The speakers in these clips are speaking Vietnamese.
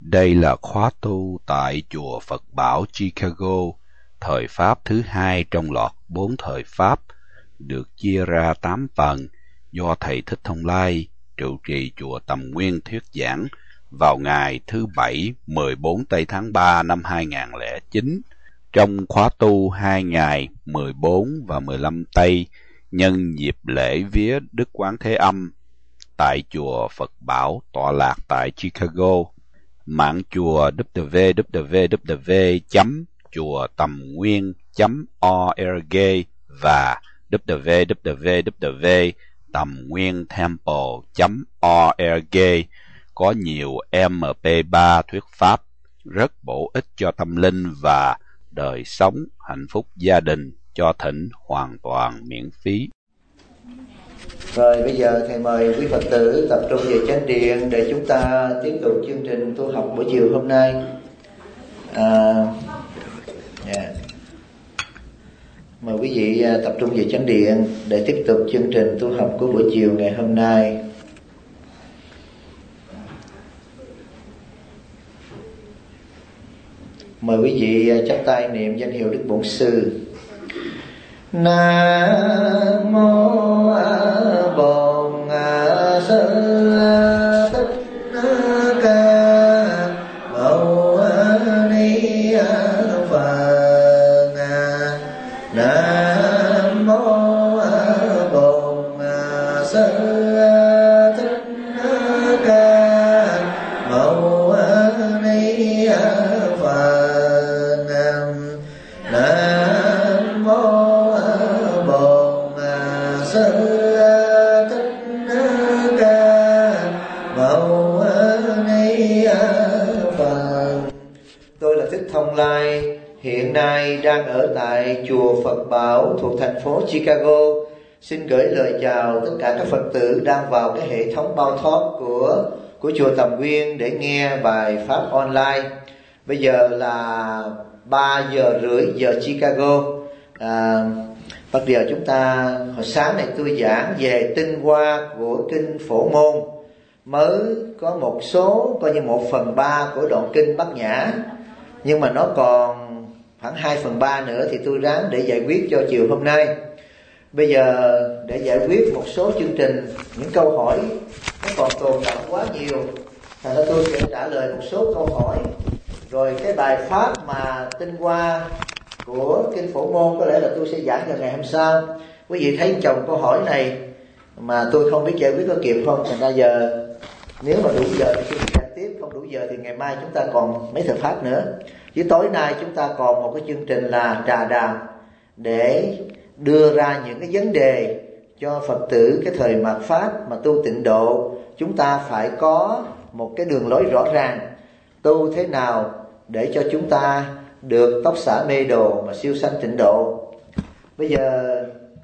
Đây là khóa tu tại chùa Phật Bảo Chicago, thời Pháp thứ hai trong loạt 4 thời Pháp, được chia ra 8 phần do Thầy Thích Thông Lai, trụ trì chùa Tầm Nguyên thuyết giảng vào ngày thứ Bảy 14 tây tháng 3 năm 2009. Trong khóa tu 2 ngày 14 và 15 tây nhân dịp lễ vía Đức Quán Thế Âm tại chùa Phật Bảo tọa lạc tại Chicago. Mạng chùa www.chuatầm-nguyên.org và www.tầm-nguyên-temple.org có nhiều MP3 thuyết pháp rất bổ ích cho tâm linh và đời sống hạnh phúc gia đình, cho thỉnh hoàn toàn miễn phí. Rồi bây giờ thầy mời quý Phật tử tập trung về chánh điện để chúng ta tiếp tục chương trình tu học buổi chiều hôm nay. Mời quý vị tập trung về chánh điện để tiếp tục chương trình tu học của buổi chiều ngày hôm nay. Mời quý vị chắp tay niệm danh hiệu Đức Bổn Sư. Nam mô A Bổn Sư Thích Ca Mâu Ni Phật. Nam mô A Bổn Sư Thích Ca Mâu Ni Phật. Nam mô Tôi là Thích Thông Lai, hiện nay đang ở tại chùa Phật Bảo thuộc thành phố Chicago. Xin gửi lời chào tất cả các Phật tử đang vào cái hệ thống bao thoát của chùa Tầm Nguyên để nghe bài pháp online. Bây giờ là 3 giờ rưỡi giờ Chicago. Bây giờ chúng ta hồi sáng này tôi giảng về tinh hoa của kinh Phổ Môn, mới có một số coi như 1/3 của đoạn kinh Bát Nhã, nhưng mà nó còn khoảng 2/3 nữa thì tôi ráng để giải quyết cho chiều hôm nay. Bây giờ để giải quyết một số chương trình, những câu hỏi nó còn tồn đọng quá nhiều, thành ra tôi sẽ trả lời một số câu hỏi. Rồi cái bài pháp mà tinh hoa của kinh Phổ Môn có lẽ là tôi sẽ giảng vào ngày hôm sau. Quý vị thấy chồng câu hỏi này mà tôi không biết giải quyết có kịp không, thành ra giờ nếu mà đủ giờ thì tôi giảng tiếp, không đủ giờ thì ngày mai chúng ta còn mấy thời pháp nữa. Chứ tối nay chúng ta còn một cái chương trình là trà đàm để đưa ra những cái vấn đề cho Phật tử cái thời mạt pháp mà tu tịnh độ. Chúng ta phải có một cái đường lối rõ ràng, tu thế nào để cho chúng ta được tóc xả mê đồ mà siêu sanh tịnh độ. Bây giờ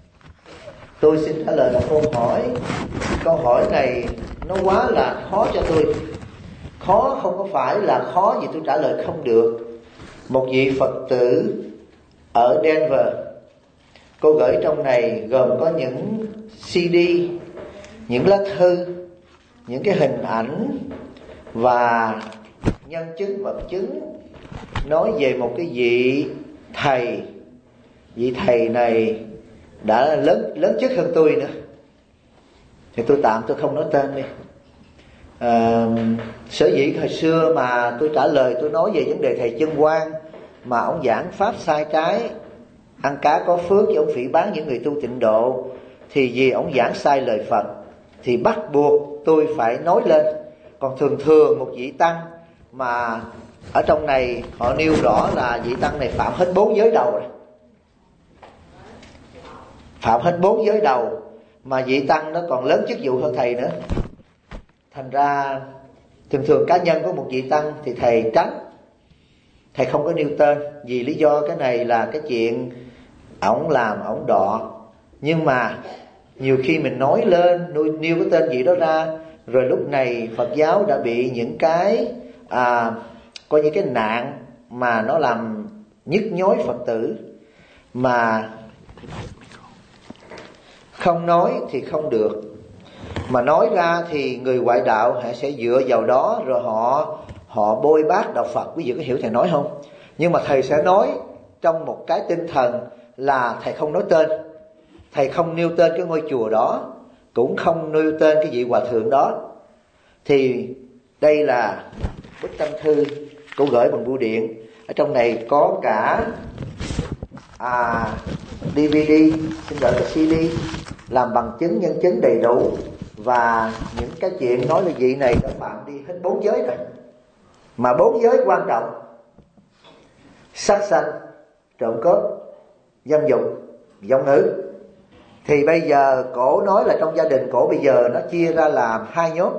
tôi xin trả lời một câu hỏi. Câu hỏi này nó quá là khó cho tôi. Khó không có phải là khó vì tôi trả lời không được. Một vị Phật tử ở Denver, cô gửi trong này gồm có những CD, những lá thư, những cái hình ảnh và nhân chứng vật chứng nói về một cái vị thầy. Vị thầy này đã lớn chức hơn tôi nữa, thì tôi tạm tôi không nói tên đi. Sở dĩ hồi xưa mà tôi trả lời, tôi nói về vấn đề thầy Chân Quang mà ông giảng pháp sai trái, ăn cá có phước, chứ ông phỉ báng những người tu tịnh độ, thì vì ông giảng sai lời Phật thì bắt buộc tôi phải nói lên. Còn thường một vị tăng mà ở trong này họ nêu rõ là vị tăng này phạm hết 4 giới đầu rồi, phạm hết 4 giới đầu, mà vị tăng nó còn lớn chức vụ hơn thầy nữa. Thành ra thường cá nhân của một vị tăng thì thầy tránh, thầy không có nêu tên, vì lý do cái này là cái chuyện ổng làm ổng đọ. Nhưng mà nhiều khi mình nói lên nêu cái tên vị đó ra, rồi lúc này Phật giáo đã bị những cái coi như cái nạn mà nó làm nhức nhối Phật tử, mà không nói thì không được, mà nói ra thì người ngoại đạo họ sẽ dựa vào đó, rồi họ bôi bác đạo Phật. Quý vị có hiểu thầy nói không? Nhưng mà thầy sẽ nói trong một cái tinh thần là thầy không nói tên, thầy không nêu tên cái ngôi chùa đó, cũng không nêu tên cái vị hòa thượng đó. Thì đây là bức tâm thư cô gửi bằng bưu điện. Ở trong này có cả DVD, xin lỗi, cái CD làm bằng chứng nhân chứng đầy đủ, và những cái chuyện nói là vị này đã phạm đi hết 4 giới rồi. Mà 4 giới quan trọng: sát sanh, trộm cướp, dâm dục, vọng ngữ. Thì bây giờ cổ nói là trong gia đình cổ bây giờ nó chia ra làm 2 nhóm.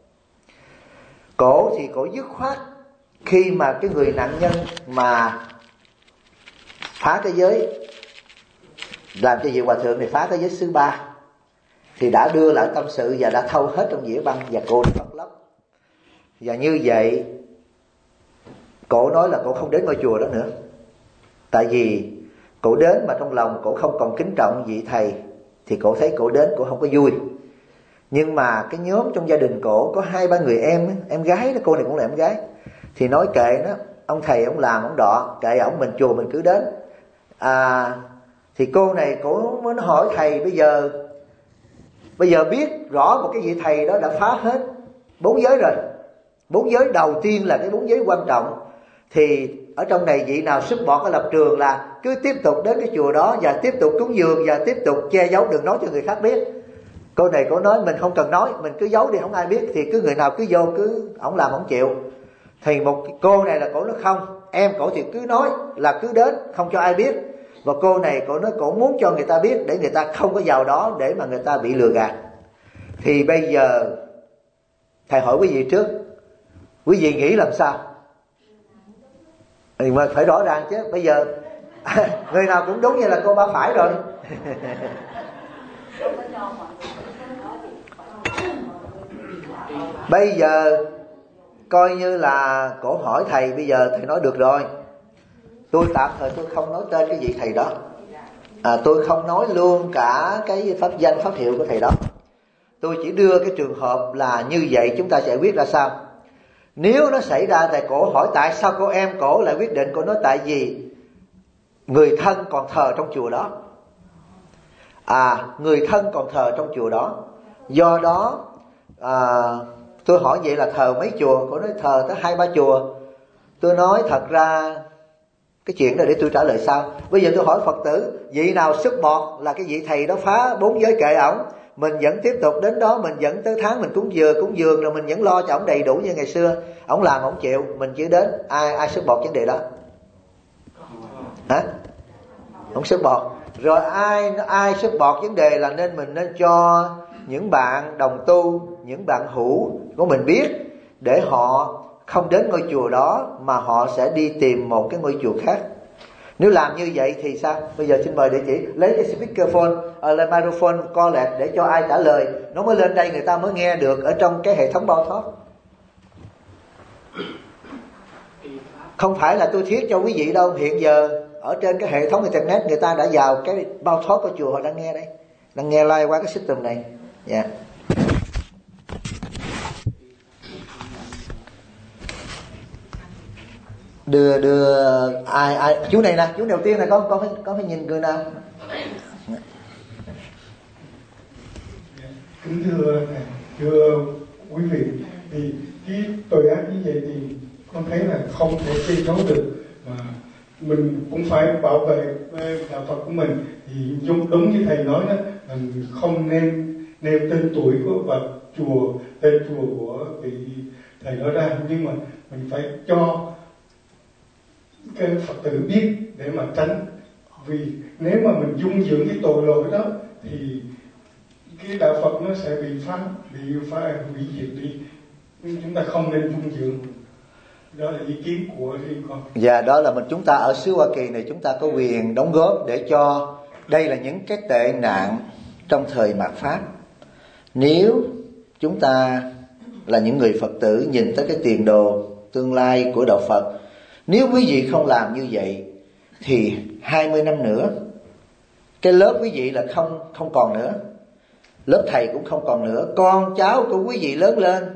Cổ thì cổ dứt khoát khi mà cái người nạn nhân mà phá cái giới, làm cho vị hòa thượng này phá cái giới thứ 3, thì đã đưa lại tâm sự và đã thâu hết trong dĩa băng, và cô đã khóc lóc. Và như vậy cổ nói là cổ không đến ngôi chùa đó nữa. Tại vì cổ đến mà trong lòng cổ không còn kính trọng vị thầy, thì cổ thấy cổ đến cổ không có vui. Nhưng mà cái nhóm trong gia đình cổ có 2-3 người em gái đó, cô này cũng là em gái, thì nói kệ nó, ông thầy ông làm ông đọ, kệ ổng, mình chùa mình cứ đến. Thì cô này cổ mới hỏi thầy, bây giờ biết rõ một cái vị thầy đó đã phá hết 4 giới rồi. 4 giới đầu tiên là cái 4 giới quan trọng. Thì ở trong này vị nào sức bọt cái lập trường là cứ tiếp tục đến cái chùa đó và tiếp tục cúng dường và tiếp tục che giấu, đừng nói cho người khác biết. Cô này cổ nói mình không cần nói, mình cứ giấu đi không ai biết, thì cứ người nào cứ vô, cứ ổng làm ổng chịu. Thì một cô này là cổ nói không, em cổ thì cứ nói là cứ đến không cho ai biết. Và cô này cổ nói cổ muốn cho người ta biết để người ta không có vào đó, để mà người ta bị lừa gạt. Thì bây giờ thầy hỏi quý vị trước, quý vị nghĩ làm sao? Thì mà phải rõ ràng chứ. Bây giờ người nào cũng đúng như là cô ba phải rồi. Bây giờ coi như là cổ hỏi thầy, bây giờ thầy nói được rồi, tôi tạm thời tôi không nói tên cái vị thầy đó, tôi không nói luôn cả cái pháp danh pháp hiệu của thầy đó. Tôi chỉ đưa cái trường hợp là như vậy, chúng ta sẽ quyết ra sao. Nếu nó xảy ra tại cổ hỏi tại sao cô em cổ lại quyết định, cổ nói tại vì người thân còn thờ trong chùa đó. Người thân còn thờ trong chùa đó, do đó tôi hỏi vậy là thờ mấy chùa? Cổ nói thờ tới 2-3 chùa. Tôi nói thật ra cái chuyện này để tôi trả lời sau. Bây giờ tôi hỏi Phật tử, vị nào sức bọt là cái vị thầy đó phá 4 giới kệ ổng, mình vẫn tiếp tục đến đó, mình vẫn tới tháng mình cúng dường rồi mình vẫn lo cho ổng đầy đủ như ngày xưa. Ổng làm ổng chịu, mình chỉ đến. Ai sức bọt vấn đề đó? Hả? Ổng sức bọt. Rồi ai sức bọt vấn đề là mình nên cho những bạn đồng tu, những bạn hữu của mình biết, để họ không đến ngôi chùa đó mà họ sẽ đi tìm một cái ngôi chùa khác. Nếu làm như vậy thì sao? Bây giờ xin mời địa chỉ, lấy cái speakerphone, lấy microphone co lẹt để cho ai trả lời, nó mới lên đây người ta mới nghe được ở trong cái hệ thống bao thoát. Không phải là tôi thiết cho quý vị đâu, hiện giờ ở trên cái hệ thống internet người ta đã vào cái bao thoát của chùa, họ đang nghe đây, đang nghe live qua cái system này. Dạ. Đưa ai chú này nè, chú đầu tiên này, con phải nhìn người nào. Kính thưa quý vị, thì cái tội ác như vậy thì con thấy là không thể che giấu được, mà mình cũng phải bảo vệ đạo Phật của mình. Thì đúng như thầy nói đó, mình không nên nêu tên tuổi của tên chùa của vị thầy đó ra, nhưng mà mình phải cho cái Phật tử biết để mà tránh. Vì nếu mà mình dung dưỡng cái tội lỗi đó thì cái đạo Phật nó sẽ bị hủy diệt đi. Chúng ta không nên dung dưỡng. Đó là ý kiến của riêng con. Và đó là chúng ta ở xứ Hoa Kỳ này, chúng ta có quyền đóng góp để cho đây là những cái tệ nạn trong thời mạt Pháp. Nếu chúng ta là những người Phật tử nhìn tới cái tiền đồ tương lai của đạo Phật, nếu quý vị không làm như vậy thì 20 năm nữa cái lớp quý vị là không còn nữa, lớp thầy cũng không còn nữa, con cháu của quý vị lớn lên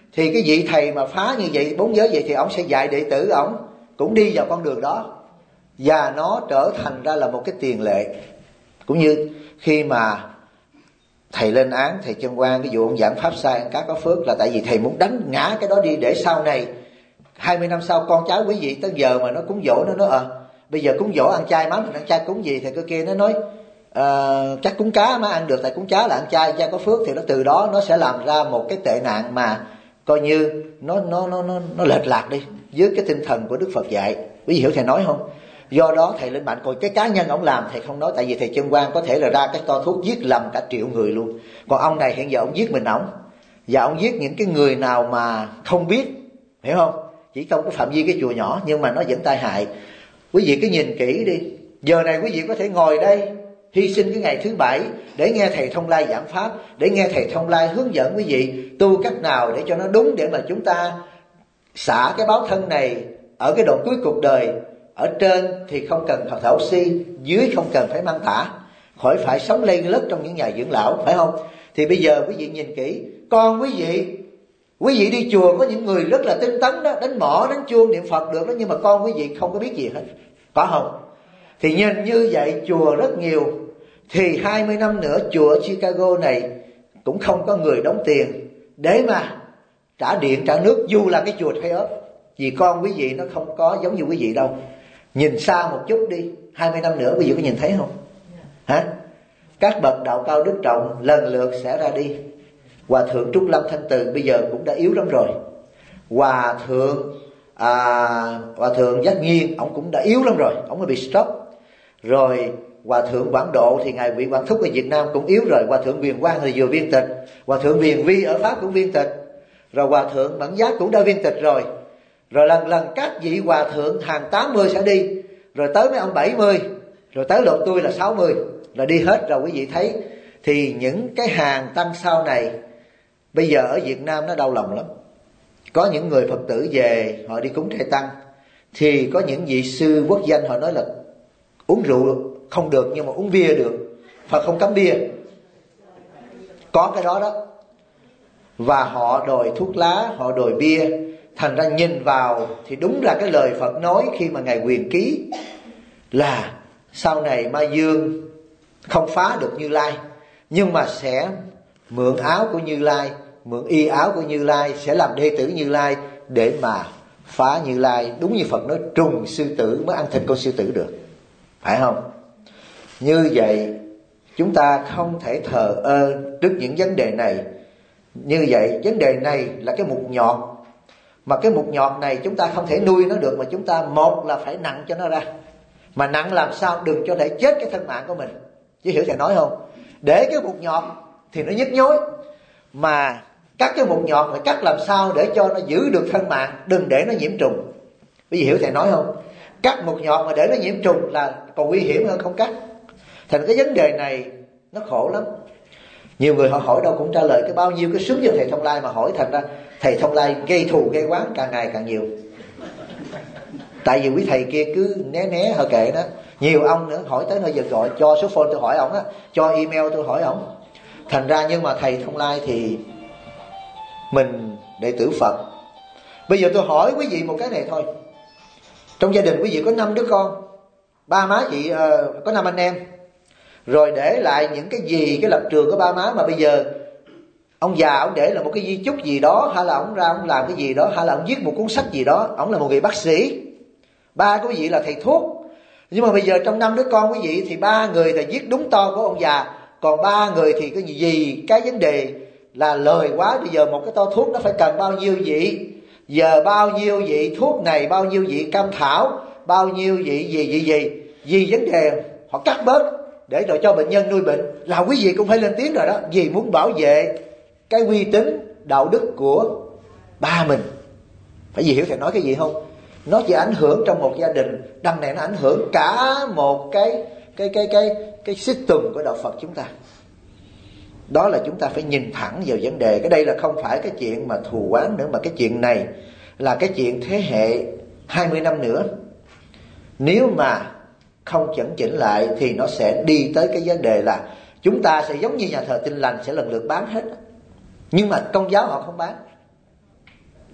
Thì cái vị thầy mà phá như vậy, 4 giới vậy, thì ông sẽ dạy đệ tử ông cũng đi vào con đường đó, và nó trở thành ra là một cái tiền lệ. Cũng như khi mà thầy lên án thầy Chân Quang, cái vụ ông giảng pháp sai ăn cá có phước, là tại vì thầy muốn đánh ngã cái đó đi, để sau này 20 năm sau con cháu quý vị tới giờ mà nó cúng dỗ, nó nói bây giờ cúng dỗ ăn chay, má mình ăn chay cúng gì, thì cái kia nó nói chắc cúng cá má ăn được, tại cúng cá là ăn chay có phước. Thì nó từ đó nó sẽ làm ra một cái tệ nạn mà coi như nó lệch lạc đi dưới cái tinh thần của Đức Phật dạy. Quý vị hiểu thầy nói không? Do đó thầy lên mạnh, còn cái cá nhân ông làm thầy không nói, tại vì thầy Chân Quang có thể là ra cái to thuốc giết lầm cả triệu người luôn. Còn ông này hiện giờ ông giết mình ổng, và ông giết những cái người nào mà không biết, hiểu không? Chỉ trong cái phạm vi cái chùa nhỏ nhưng mà nó vẫn tai hại. Quý vị cứ nhìn kỹ đi, giờ này quý vị có thể ngồi đây hy sinh cái ngày thứ Bảy để nghe thầy Thông Lai giảng pháp, để nghe thầy Thông Lai hướng dẫn quý vị tu cách nào để cho nó đúng, để mà chúng ta xả cái báo thân này ở cái đoạn cuối cuộc đời. Ở trên thì không cần thở oxy, dưới không cần phải mang tả, khỏi phải sống lây lất trong những nhà dưỡng lão, phải không? Thì bây giờ quý vị nhìn kỹ, con quý vị đi chùa có những người rất là tinh tấn đó, đánh mõ đánh chuông niệm Phật được đó, nhưng mà con quý vị không có biết gì hết, có không? Thì nhìn như vậy chùa rất nhiều, thì 20 năm nữa chùa ở Chicago này cũng không có người đóng tiền để mà trả điện trả nước, dù là cái chùa thay ốp, vì con quý vị nó không có giống như quý vị đâu. Nhìn xa một chút đi, 20 năm nữa quý vị có nhìn thấy không? Hả? Các bậc đạo cao đức trọng lần lượt sẽ ra đi. Hòa thượng Trúc Lâm Thanh Từ bây giờ cũng đã yếu lắm rồi. Hòa thượng Giác Nghiên ông cũng đã yếu lắm rồi, ông mới bị stroke. Rồi Hòa thượng Quảng Độ thì ngài vị Quảng Thúc ở Việt Nam cũng yếu rồi. Hòa thượng Viền Quang thì vừa viên tịch. Hòa thượng Viền Vi ở Pháp cũng viên tịch. Rồi Hòa thượng Mẫn Giác cũng đã viên tịch rồi. Rồi lần lần các vị hòa thượng hàng 80 sẽ đi, rồi tới mấy ông 70, rồi tới lượt tôi là 60, là đi hết rồi. Quý vị thấy thì những cái hàng tăng sau này bây giờ ở Việt Nam nó đau lòng lắm. Có những người Phật tử về họ đi cúng trai tăng, thì có những vị sư quốc danh họ nói là uống rượu không được nhưng mà uống bia được, Phật không cấm bia, có cái đó đó. Và họ đòi thuốc lá, họ đòi bia. Thành ra nhìn vào thì đúng là cái lời Phật nói khi mà ngài Quyền Ký là sau này Ma Dương không phá được Như Lai, nhưng mà sẽ mượn áo của Như Lai, mượn y áo của Như Lai, sẽ làm đệ tử Như Lai để mà phá Như Lai. Đúng như Phật nói, trùng sư tử mới ăn thịt con sư tử được, phải không? Như vậy chúng ta không thể thờ ơ trước những vấn đề này. Như vậy vấn đề này là cái mục nhọt, mà cái mục nhọt này chúng ta không thể nuôi nó được, mà chúng ta một là phải nặng cho nó ra. Mà nặng làm sao đừng cho để chết cái thân mạng của mình, chứ hiểu thầy nói không? Để cái mục nhọt thì nó nhức nhối, mà cắt cái mục nhọt phải cắt làm sao để cho nó giữ được thân mạng, đừng để nó nhiễm trùng. Quý vị hiểu thầy nói không? Cắt mục nhọt mà để nó nhiễm trùng là còn nguy hiểm hơn không cắt. Thành cái vấn đề này nó khổ lắm. Nhiều người họ hỏi đâu cũng trả lời cái bao nhiêu cái sướng cho thầy Thông Lai mà hỏi, thành ra thầy Thông Lai gây thù gây oán càng ngày càng nhiều. Tại vì quý thầy kia cứ né họ kệ đó. Nhiều ông nữa hỏi tới nơi giờ gọi cho số phone tôi hỏi ổng á, cho email tôi hỏi ổng. Thành ra nhưng mà thầy Thông Lai thì mình đệ tử Phật. Bây giờ tôi hỏi quý vị một cái này thôi. Trong gia đình quý vị có 5 đứa con, ba má chị có 5 anh em, rồi để lại những cái gì, cái lập trường của ba má mà bây giờ ông già ông để là một cái di chúc gì đó, hay là ông ra ông làm cái gì đó, hay là ông viết một cuốn sách gì đó, ông là một người bác sĩ, ba của quý vị là thầy thuốc. Nhưng mà bây giờ trong 5 đứa con quý vị thì 3 người thì viết đúng to của ông già, còn 3 người thì cái gì cái vấn đề là lời quá. Bây giờ một cái to thuốc nó phải cần bao nhiêu vị, giờ bao nhiêu vị thuốc này, bao nhiêu vị cam thảo, bao nhiêu vị gì vấn đề họ cắt bớt để rồi cho bệnh nhân nuôi bệnh, là quý vị cũng phải lên tiếng rồi đó, vì muốn bảo vệ cái uy tín đạo đức của ba mình. Phải gì hiểu thầy nói cái gì không? Nó chỉ ảnh hưởng trong một gia đình, đằng này nó ảnh hưởng cả một cái system của đạo Phật chúng ta. Đó là chúng ta phải nhìn thẳng vào vấn đề. Cái đây là không phải cái chuyện mà thù oán nữa, mà cái chuyện này là cái chuyện thế hệ 20 năm nữa. Nếu mà không chỉnh chỉnh lại thì nó sẽ đi tới cái vấn đề là chúng ta sẽ giống như nhà thờ Tin Lành, sẽ lần lượt bán hết. Nhưng mà Công giáo họ không bán.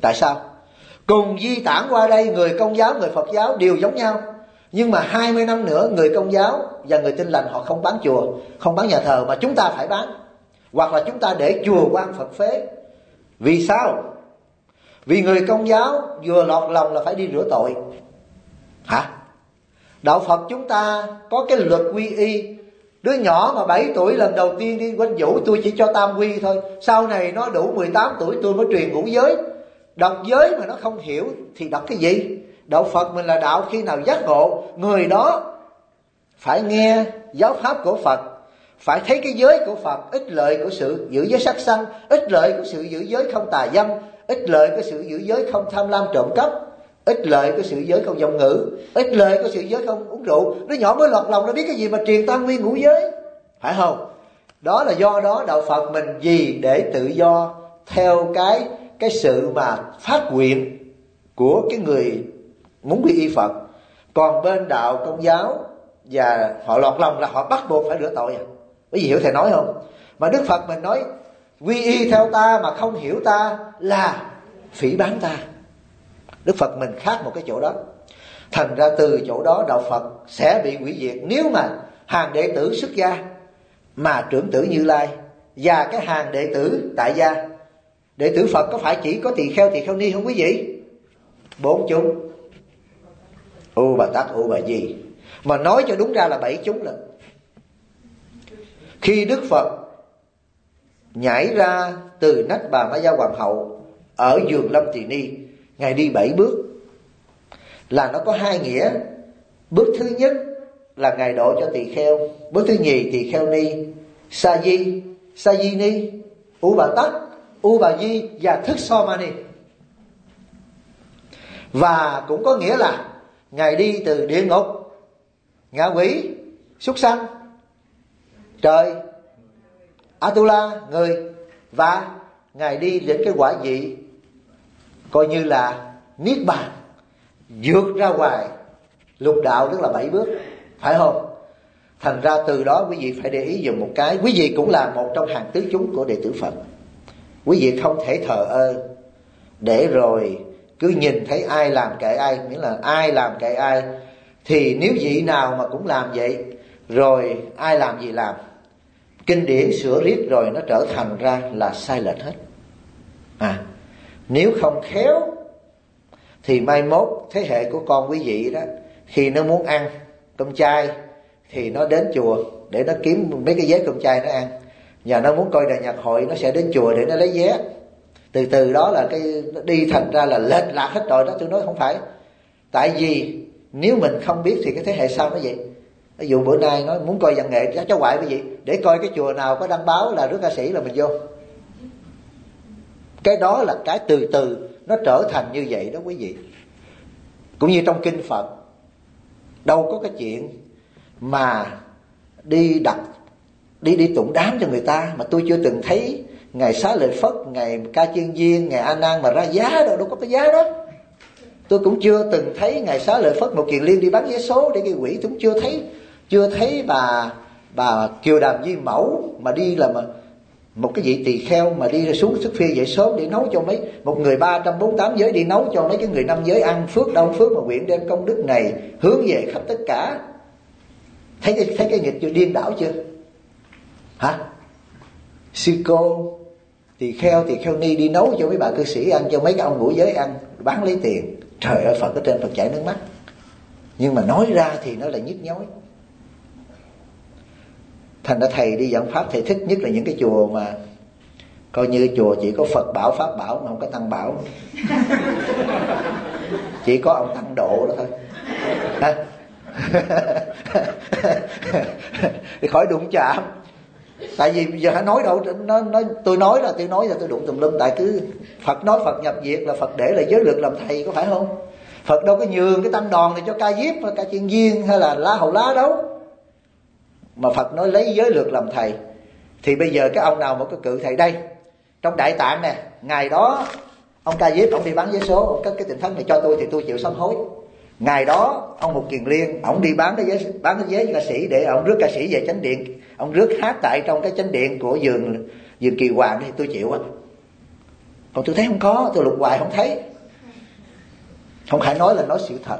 Tại sao? Cùng di tản qua đây, người Công giáo, người Phật giáo đều giống nhau. Nhưng mà 20 năm nữa người Công giáo và người Tin Lành họ không bán chùa, không bán nhà thờ, mà chúng ta phải bán. Hoặc là chúng ta để chùa quan Phật phế. Vì sao? Vì người Công giáo vừa lọt lòng là phải đi rửa tội. Hả? Đạo Phật chúng ta có cái luật quy y. Đứa nhỏ mà 7 tuổi lần đầu tiên đi quanh vũ, tôi chỉ cho tam quy thôi. Sau này nó đủ 18 tuổi tôi mới truyền ngũ giới. Đọc giới mà nó không hiểu thì đọc cái gì? Đạo Phật mình là đạo khi nào giác ngộ, người đó phải nghe giáo pháp của Phật, phải thấy cái giới của Phật, ích lợi của sự giữ giới sát sanh, ích lợi của sự giữ giới không tà dâm, ích lợi của sự giữ giới không tham lam trộm cắp, ích lợi của sự giới không vọng ngữ, ích lợi của sự giới không uống rượu. Đứa nhỏ mới lọt lòng nó biết cái gì mà truyền tam quy ngũ giới, phải không? Đó là do đó đạo Phật mình vì để tự do theo cái sự mà phát nguyện của cái người muốn quy y Phật. Còn bên đạo Công giáo và họ lọt lòng là họ bắt buộc phải rửa tội. Quý vị hiểu thầy nói không? Mà Đức Phật mình nói quy y theo ta mà không hiểu ta là phỉ báng ta. Đức Phật mình khác một cái chỗ đó. Thành ra từ chỗ đó đạo Phật sẽ bị hủy diệt nếu mà hàng đệ tử xuất gia mà trưởng tử Như Lai và cái hàng đệ tử tại gia. Đệ tử Phật có phải chỉ có tỳ kheo ni không quý vị? 4 chúng: U Bà Tát, U Bà Di. Mà nói cho đúng ra là 7 chúng lận. Khi Đức Phật nhảy ra từ nách Bà Ma Gia Hoàng hậu ở vườn Lâm Tỳ Ni, Ngài đi 7 bước. Là nó có 2 nghĩa. Bước thứ nhất là Ngài độ cho tỳ kheo. Bước thứ nhì tỳ kheo ni, sa di ni, U Bà Tát, U Bà Di và Thức So Ma Ni. Và cũng có nghĩa là Ngài đi từ địa ngục, ngạ quỷ, súc sanh, trời, Atula, người, và Ngài đi đến cái quả vị coi như là Niết Bàn, vượt ra ngoài lục đạo, tức là 7 bước, phải không? Thành ra từ đó quý vị phải để ý dùm một cái. Quý vị cũng là một trong hàng tứ chúng của đệ tử Phật. Quý vị không thể thờ ơ để rồi cứ nhìn thấy ai làm kệ ai, nghĩa là ai làm kệ ai. Thì nếu vị nào mà cũng làm vậy, rồi ai làm gì làm, kinh điển sửa riết rồi nó trở thành ra là sai lệch hết. Nếu không khéo thì mai mốt thế hệ của con quý vị đó, khi nó muốn ăn cơm chay thì nó đến chùa để nó kiếm mấy cái vé cơm chay nó ăn. Và nó muốn coi đàn nhạc hội, nó sẽ đến chùa để nó lấy vé. Từ từ đó là cái đi thành ra là lệch lạc hết rồi đó. Tôi nói không phải. Tại vì nếu mình không biết thì cái thế hệ sau nó vậy. Ví dụ bữa nay nó muốn coi văn nghệ, cháu ngoại cái gì, để coi cái chùa nào có đăng báo là rước ca sĩ là mình vô. Cái đó là cái từ từ nó trở thành như vậy đó quý vị. Cũng như trong kinh Phật, đâu có cái chuyện mà đi tụng đám cho người ta. Mà tôi chưa từng thấy Ngài Xá Lợi Phất, Ngài Ca Chiên Viên, Ngài A Nan mà ra giá đâu có cái giá đó. Tôi cũng chưa từng thấy Ngài Xá Lợi Phất một Kiền Liên đi bán vé số để gây quỹ. Tôi cũng chưa thấy bà Kiều Đàm Di Mẫu mà đi là một cái vị tỳ kheo mà đi xuống thức khuya dậy sớm để nấu cho một người 348 giới đi nấu cho mấy cái người 5 giới ăn. Phước đâu phước mà nguyện đem công đức này hướng về khắp tất cả. Thấy cái nghịch chưa, điên đảo chưa? Hả? Sư cô tỳ kheo ni đi nấu cho mấy bà cư sĩ ăn, cho mấy cái ông ngũ giới ăn, bán lấy tiền. Trời ơi, Phật ở trên Phật chảy nước mắt. Nhưng mà nói ra thì nó là nhức nhối. Thành ra thầy đi giảng pháp, thầy thích nhất là những cái chùa mà coi như chùa chỉ có Phật bảo, Pháp bảo mà không có Tăng bảo. Chỉ có ông Tăng Độ đó thôi. Thì khỏi đụng chạm. Tại vì giờ hãy nói đâu, tôi nói là tôi đụng tùm lum. Tại cứ Phật nói Phật nhập diệt là Phật để lại giới luật làm thầy, có phải không? Phật đâu có nhường cái tăng đoàn này cho ca diếp hay ca chiên viên hay là lá hầu lá đâu. Mà Phật nói lấy giới luật làm thầy. Thì bây giờ cái ông nào một cái cự thầy đây trong Đại Tạng nè, ngày đó ông ca diếp ông đi bán vé số, ông cái tình thánh này cho tôi thì tôi chịu sám hối. Ngày đó ông Mục Kiền Liên ông đi bán cái vé ca sĩ để ông rước ca sĩ về chánh điện, ông rước hát tại trong cái chánh điện của vườn Kỳ Hoàng thì tôi chịu á. Còn tôi thấy không có, tôi lục hoài không thấy. Không phải nói là nói sự thật.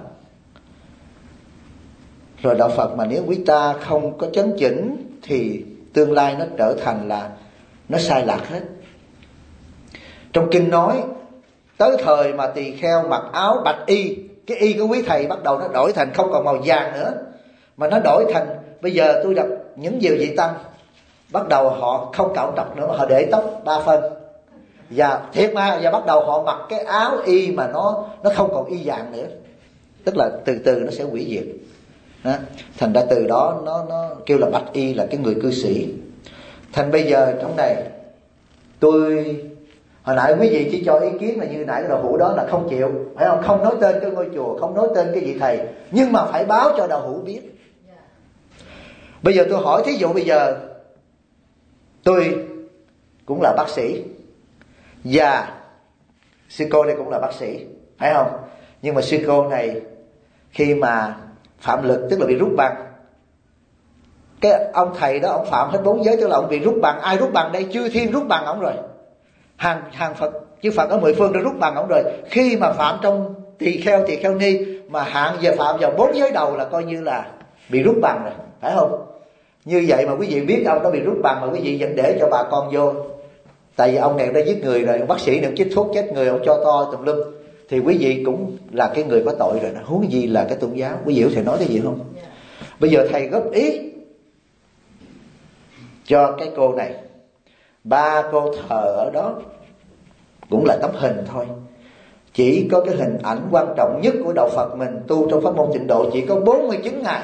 Rồi đạo Phật mà nếu quý ta không có chấn chỉnh thì tương lai nó trở thành là nó sai lạc hết. Trong kinh nói tới thời mà tỳ kheo mặc áo bạch y, cái y của quý thầy bắt đầu nó đổi thành không còn màu vàng nữa, mà nó đổi thành, bây giờ tôi đọc những nhiều vị tăng bắt đầu họ không cạo trọc nữa mà họ để tóc 3 phân. Và thiệt mà, và bắt đầu họ mặc cái áo y mà nó không còn y vàng nữa. Tức là từ từ nó sẽ hủy diệt. Đó. Thành ra từ đó nó kêu là bạch y là cái người cư sĩ. Thành bây giờ trong này tôi hồi nãy quý vị chỉ cho ý kiến là như nãy cái đạo hữu đó là không chịu, phải không? Không nói tên cái ngôi chùa, không nói tên cái vị thầy, nhưng mà phải báo cho đạo hữu biết. Bây giờ tôi hỏi, thí dụ bây giờ tôi cũng là bác sĩ và sư cô này cũng là bác sĩ, phải không? Nhưng mà sư cô này khi mà phạm lực, tức là bị rút bằng, cái ông thầy đó ông phạm hết 4 giới, tức là ông bị rút bằng. Ai rút bằng đây? Chư Thiên rút bằng ông rồi, hàng Phật, chư Phật ở 10 phương đã rút bằng ông rồi. Khi mà phạm trong tỳ kheo ni mà hạn về phạm vào 4 giới đầu là coi như là bị rút bằng rồi, phải không? Như vậy mà quý vị biết ông đó bị rút bằng mà quý vị vẫn để cho bà con vô, tại vì ông này đã giết người rồi, ông bác sĩ này chích thuốc chết người, ông cho to tùm lum, thì quý vị cũng là cái người có tội rồi. Huống gì là cái tôn giáo. Quý vị có thể nói cái gì không? Bây giờ thầy góp ý cho cái cô này, 3 cô thờ ở đó cũng là tấm hình thôi, chỉ có cái hình ảnh quan trọng nhất của đạo Phật mình tu trong pháp môn Tịnh Độ chỉ có 49 ngày.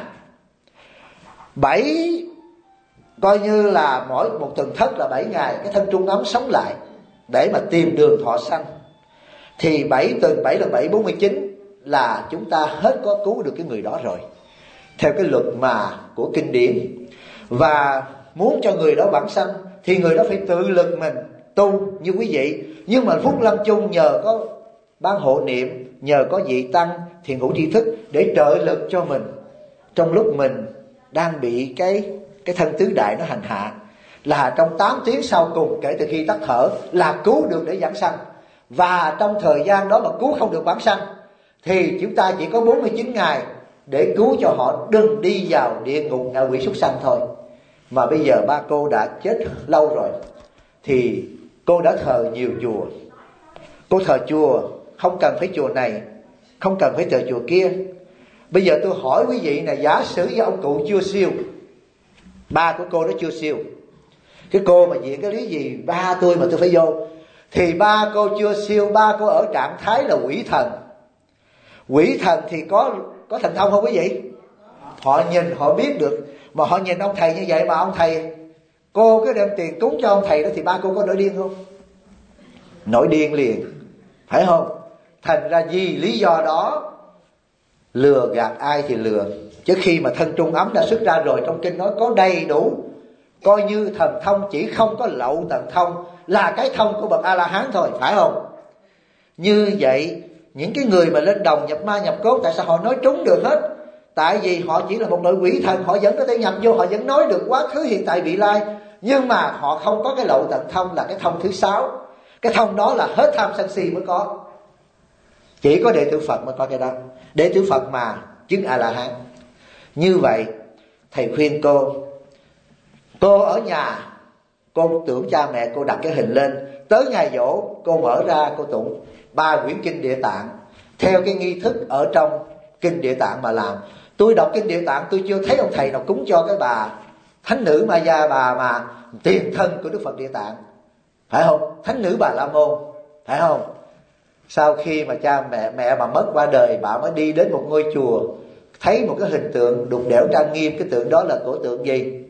7 coi như là mỗi một tuần thất là 7 ngày, cái thân trung ấm sống lại để mà tìm đường thọ sanh. Thì 7 tuần 7 là 7 49 là chúng ta hết có cứu được cái người đó rồi, theo cái luật mà của kinh điển. Và muốn cho người đó vãng sanh thì người đó phải tự lực mình tu như quý vị. Nhưng mà phúc lâm chung nhờ có ban hộ niệm, nhờ có vị tăng thiền hữu tri thức để trợ lực cho mình trong lúc mình đang bị cái thân tứ đại nó hành hạ, là trong 8 tiếng sau cùng kể từ khi tắt thở là cứu được để vãng sanh. Và trong thời gian đó mà cứu không được vãng sanh thì chúng ta chỉ có 49 ngày để cứu cho họ đừng đi vào địa ngục ngạ quỷ súc sanh thôi. Mà bây giờ 3 cô đã chết lâu rồi thì cô đã thờ nhiều chùa. Cô thờ chùa không cần phải chùa này, không cần phải thờ chùa kia. Bây giờ tôi hỏi quý vị này, giả sử với ông cụ chưa siêu, 3 của cô đó chưa siêu, cái cô mà diện cái lý gì 3 tôi mà tôi phải vô, thì 3 cô chưa siêu, 3 cô ở trạng thái là quỷ thần. Quỷ thần thì có thần thông không quý vị? Họ nhìn họ biết được. Mà họ nhìn ông thầy như vậy mà ông thầy, cô cứ đem tiền cúng cho ông thầy đó, thì 3 cô có nổi điên không? Nổi điên liền, phải không? Thành ra vì lý do đó lừa gạt ai thì lừa. Chứ khi mà thân trung ấm đã xuất ra rồi, trong kinh nói có đầy đủ, coi như thần thông, chỉ không có lậu thần thông là cái thông của bậc A-la-hán thôi, phải không? Như vậy những cái người mà lên đồng nhập ma nhập cốt, tại sao họ nói trúng được hết? Tại vì họ chỉ là một loại quỷ thần, họ vẫn có thể nhập vô, họ vẫn nói được quá khứ hiện tại vị lai, nhưng mà họ không có cái lậu tận thông là cái thông thứ 6. Cái thông đó là hết tham sân si mới có. Chỉ có đệ tử Phật mới có cái đó. Đệ tử Phật mà chứng A-la-hán. Như vậy thầy khuyên cô ở nhà, cô tưởng cha mẹ cô đặt cái hình lên, tới ngày giỗ cô mở ra cô tụng 3 quyển kinh Địa Tạng theo cái nghi thức ở trong kinh Địa Tạng mà làm. Tôi đọc kinh Địa Tạng tôi chưa thấy ông thầy nào cúng cho cái bà thánh nữ Ma Gia, bà mà tiền thân của Đức Phật Địa Tạng, phải không? Thánh nữ Bà La Môn, phải không? Sau khi mà cha mẹ mà mất qua đời, bà mới đi đến một ngôi chùa, thấy một cái hình tượng đục đẽo trang nghiêm. Cái tượng đó là cổ tượng gì?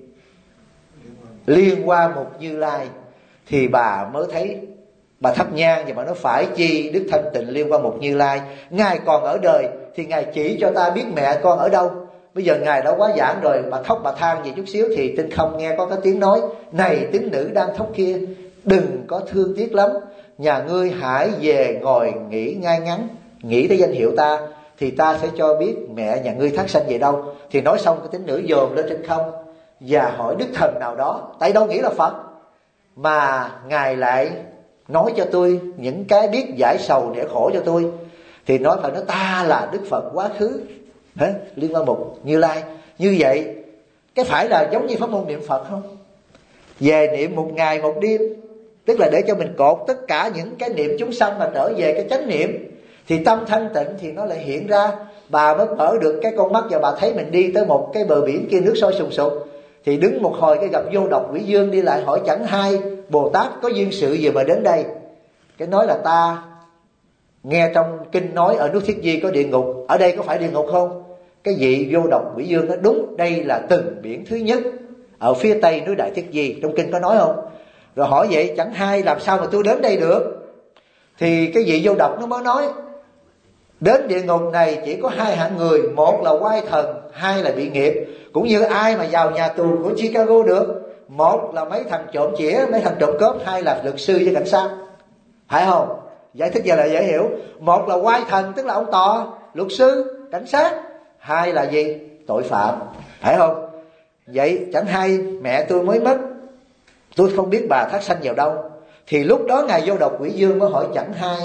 Liên Hoa Mục Như Lai. Thì bà mới thấy, bà thắp nhang và bà nói phải chi Đức Thanh Tịnh Liên Hoa Mục Như Lai, Ngài còn ở đời thì Ngài chỉ cho ta biết mẹ con ở đâu. Bây giờ Ngài đã quá giảng rồi, bà khóc bà than gì chút xíu thì Tinh Không nghe có cái tiếng nói: này tín nữ đang khóc kia, đừng có thương tiếc lắm, nhà ngươi hãy về ngồi nghỉ ngay ngắn, nghĩ tới danh hiệu ta thì ta sẽ cho biết mẹ nhà ngươi thác sanh về đâu. Thì nói xong cái tín nữ dồn lên trên không và hỏi đức thần nào đó, tại đâu nghĩ là Phật, mà Ngài lại nói cho tôi những cái biết giải sầu nỗi khổ cho tôi. Thì nói phải nói ta là Đức Phật quá khứ Liên Hoa Mục Như Lai. Như vậy cái phải là giống như pháp môn niệm Phật không? Về niệm một ngày một đêm, tức là để cho mình cột tất cả những cái niệm chúng sanh mà trở về cái chánh niệm, thì tâm thanh tịnh thì nó lại hiện ra. Bà mới mở được cái con mắt và bà thấy mình đi tới một cái bờ biển kia nước sôi sùng sục. Thì đứng một hồi cái gặp Vô Độc Quỷ Dương đi lại hỏi chẳng hay Bồ Tát có duyên sự gì mà đến đây. Cái nói là ta nghe trong kinh nói ở nước Thiết Di có địa ngục, ở đây có phải địa ngục không? Cái vị Vô Độc Quỷ Dương nói đúng, đây là từng biển thứ nhất ở phía tây núi Đại Thiết Di, trong kinh có nói không? Rồi hỏi vậy chẳng hay làm sao mà tôi đến đây được? Thì cái vị Vô Độc nó mới nói đến địa ngục này chỉ có hai hạng người, một là oai thần, hai là bị nghiệp. Cũng như ai mà vào nhà tù của Chicago được, một là mấy thằng trộm chĩa, mấy thằng trộm cướp, hai là luật sư với cảnh sát, phải không? Giải thích giờ là dễ hiểu. Một là oai thần tức là ông tòa, luật sư, cảnh sát, hai là gì? Tội phạm, phải không? Vậy chẳng hay mẹ tôi mới mất, tôi không biết bà thác sanh vào đâu. Thì lúc đó ngài Vô Độc Quỷ Dương mới hỏi chẳng hay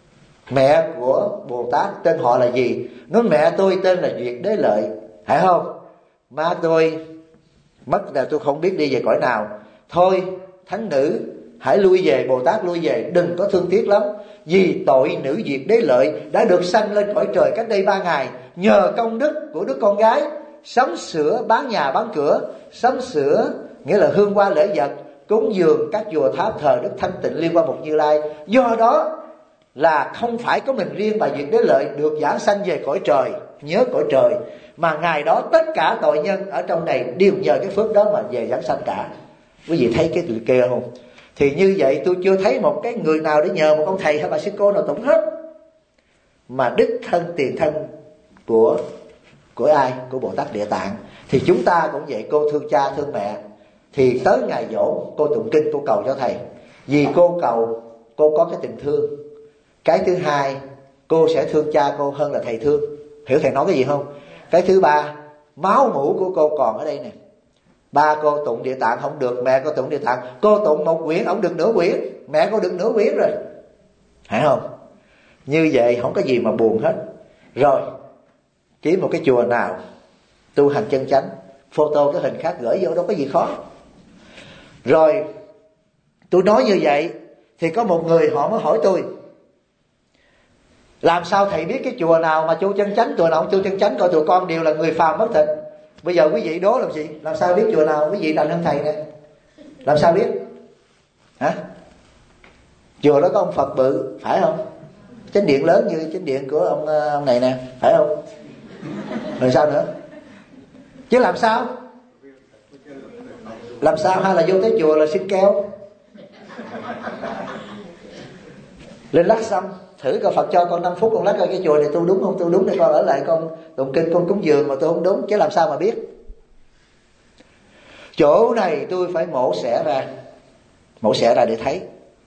mẹ của Bồ Tát tên họ là gì? Nói mẹ tôi tên là Duyệt Đế Lợi, phải không? Má tôi mất là tôi không biết đi về cõi nào. Thôi thánh nữ hãy lui về, Bồ Tát lui về, đừng có thương tiếc lắm. Vì tội nữ Duyệt Đế Lợi đã được sanh lên cõi trời cách đây 3 ngày, nhờ công đức của đứa con gái sắm sửa bán nhà bán cửa, sắm sửa nghĩa là hương hoa lễ vật, cúng dường các chùa tháp thờ Đức Thanh Tịnh Liên Hoa Mục Như Lai. Do đó là không phải có mình riêng bà Duyệt Đế Lợi được giảng sanh về cõi trời, nhớ cõi trời, mà ngày đó tất cả tội nhân ở trong này đều nhờ cái phước đó mà về giảng sanh cả. Quý vị thấy cái từ kia không? Thì như vậy tôi chưa thấy một cái người nào để nhờ một ông thầy hay bà sư cô nào tụng hết, mà đích thân tiền thân của ai? Của Bồ Tát Địa Tạng. Thì chúng ta cũng vậy, cô thương cha thương mẹ thì tới ngày giỗ cô tụng kinh, cô cầu cho thầy. Vì cô cầu, cô có cái tình thương. Cái thứ hai, cô sẽ thương cha cô hơn là thầy thương. Hiểu thầy nói cái gì không? Cái thứ ba, máu mủ của cô còn ở đây nè. Ba cô tụng Địa Tạng không được, mẹ cô tụng Địa Tạng, cô tụng một quyển ông được nửa quyển, mẹ cô được nửa quyển rồi, phải không? Như vậy không có gì mà buồn hết. Rồi kiếm một cái chùa nào tu hành chân chánh, photo cái hình khác gửi vô, đâu có gì khó. Rồi tôi nói như vậy thì có một người họ mới hỏi tôi, làm sao thầy biết cái chùa nào mà tu chân chánh, chùa nào không tu chân chánh, coi tụi con đều là người phàm mất thịt. Bây giờ quý vị đố làm gì? Làm sao biết chùa nào? Quý vị đành hơn thầy nè, làm sao biết? Hả? Chùa đó có ông Phật bự, phải không? Chánh điện lớn như chánh điện của ông này nè, phải không? Rồi sao nữa? Chứ làm sao? Làm sao? Hay là vô tới chùa là xin keo lên lắc xăm, thử coi Phật cho con 5 phút con lắc coi cái chùa này tu đúng không? Tu đúng thì con ở lại con tụng kinh, con cúng dường, mà tôi không đúng, chứ làm sao mà biết? Chỗ này tôi phải mổ xẻ ra để thấy.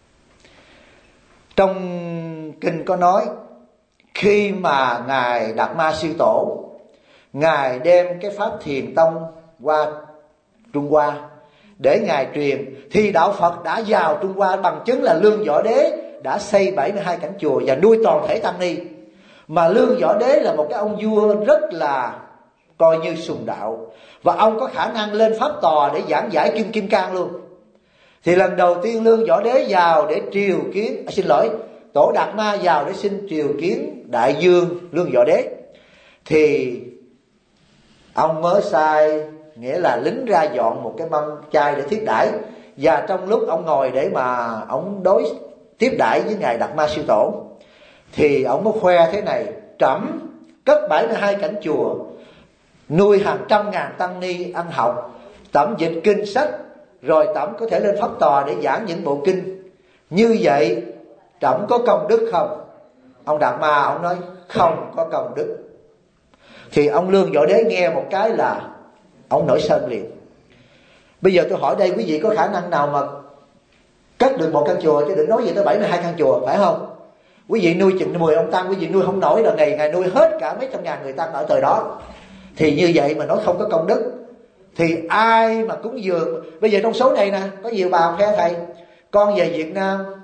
Trong kinh có nói, khi mà ngài Đạt Ma Sư Tổ ngài đem cái pháp Thiền Tông qua Trung Hoa để ngài truyền, thì đạo Phật đã vào Trung Hoa, bằng chứng là Lương Võ Đế đã xây 72 cảnh chùa và nuôi toàn thể tăng ni. Mà Lương Võ Đế là một cái ông vua rất là coi như sùng đạo, và ông có khả năng lên pháp tòa để giảng giải Kim Kim Cang luôn. Thì lần đầu tiên Lương Võ Đế vào để triều kiến, Tổ Đạt Ma vào để xin triều kiến Đại Dương Lương Võ Đế, thì ông mới sai, nghĩa là lính ra dọn một cái mâm chay để tiếp đãi. Và trong lúc ông ngồi để mà ông tiếp đãi với ngài Đạt Ma Sư Tổ, thì ông mới khoe thế này: trẫm cất 72 cảnh chùa, nuôi hàng trăm ngàn tăng ni ăn học, trẫm dịch kinh sách, rồi trẫm có thể lên pháp tòa để giảng những bộ kinh. Như vậy trẫm có công đức không? Ông Đạt Ma ông nói không có công đức. Thì ông Lương Võ Đế nghe một cái là ông nổi sân liền. Bây giờ tôi hỏi đây, quý vị có khả năng nào mà cất được một căn chùa, chứ đừng nói gì tới 72 căn chùa, phải không? Quý vị nuôi chừng 10 ông tăng, quý vị nuôi không nổi, là ngày nuôi hết cả mấy trăm ngàn người tăng ở thời đó. Thì như vậy mà nói không có công đức, thì ai mà cúng dường? Bây giờ trong số này nè, có nhiều bà khoe thầy, con về Việt Nam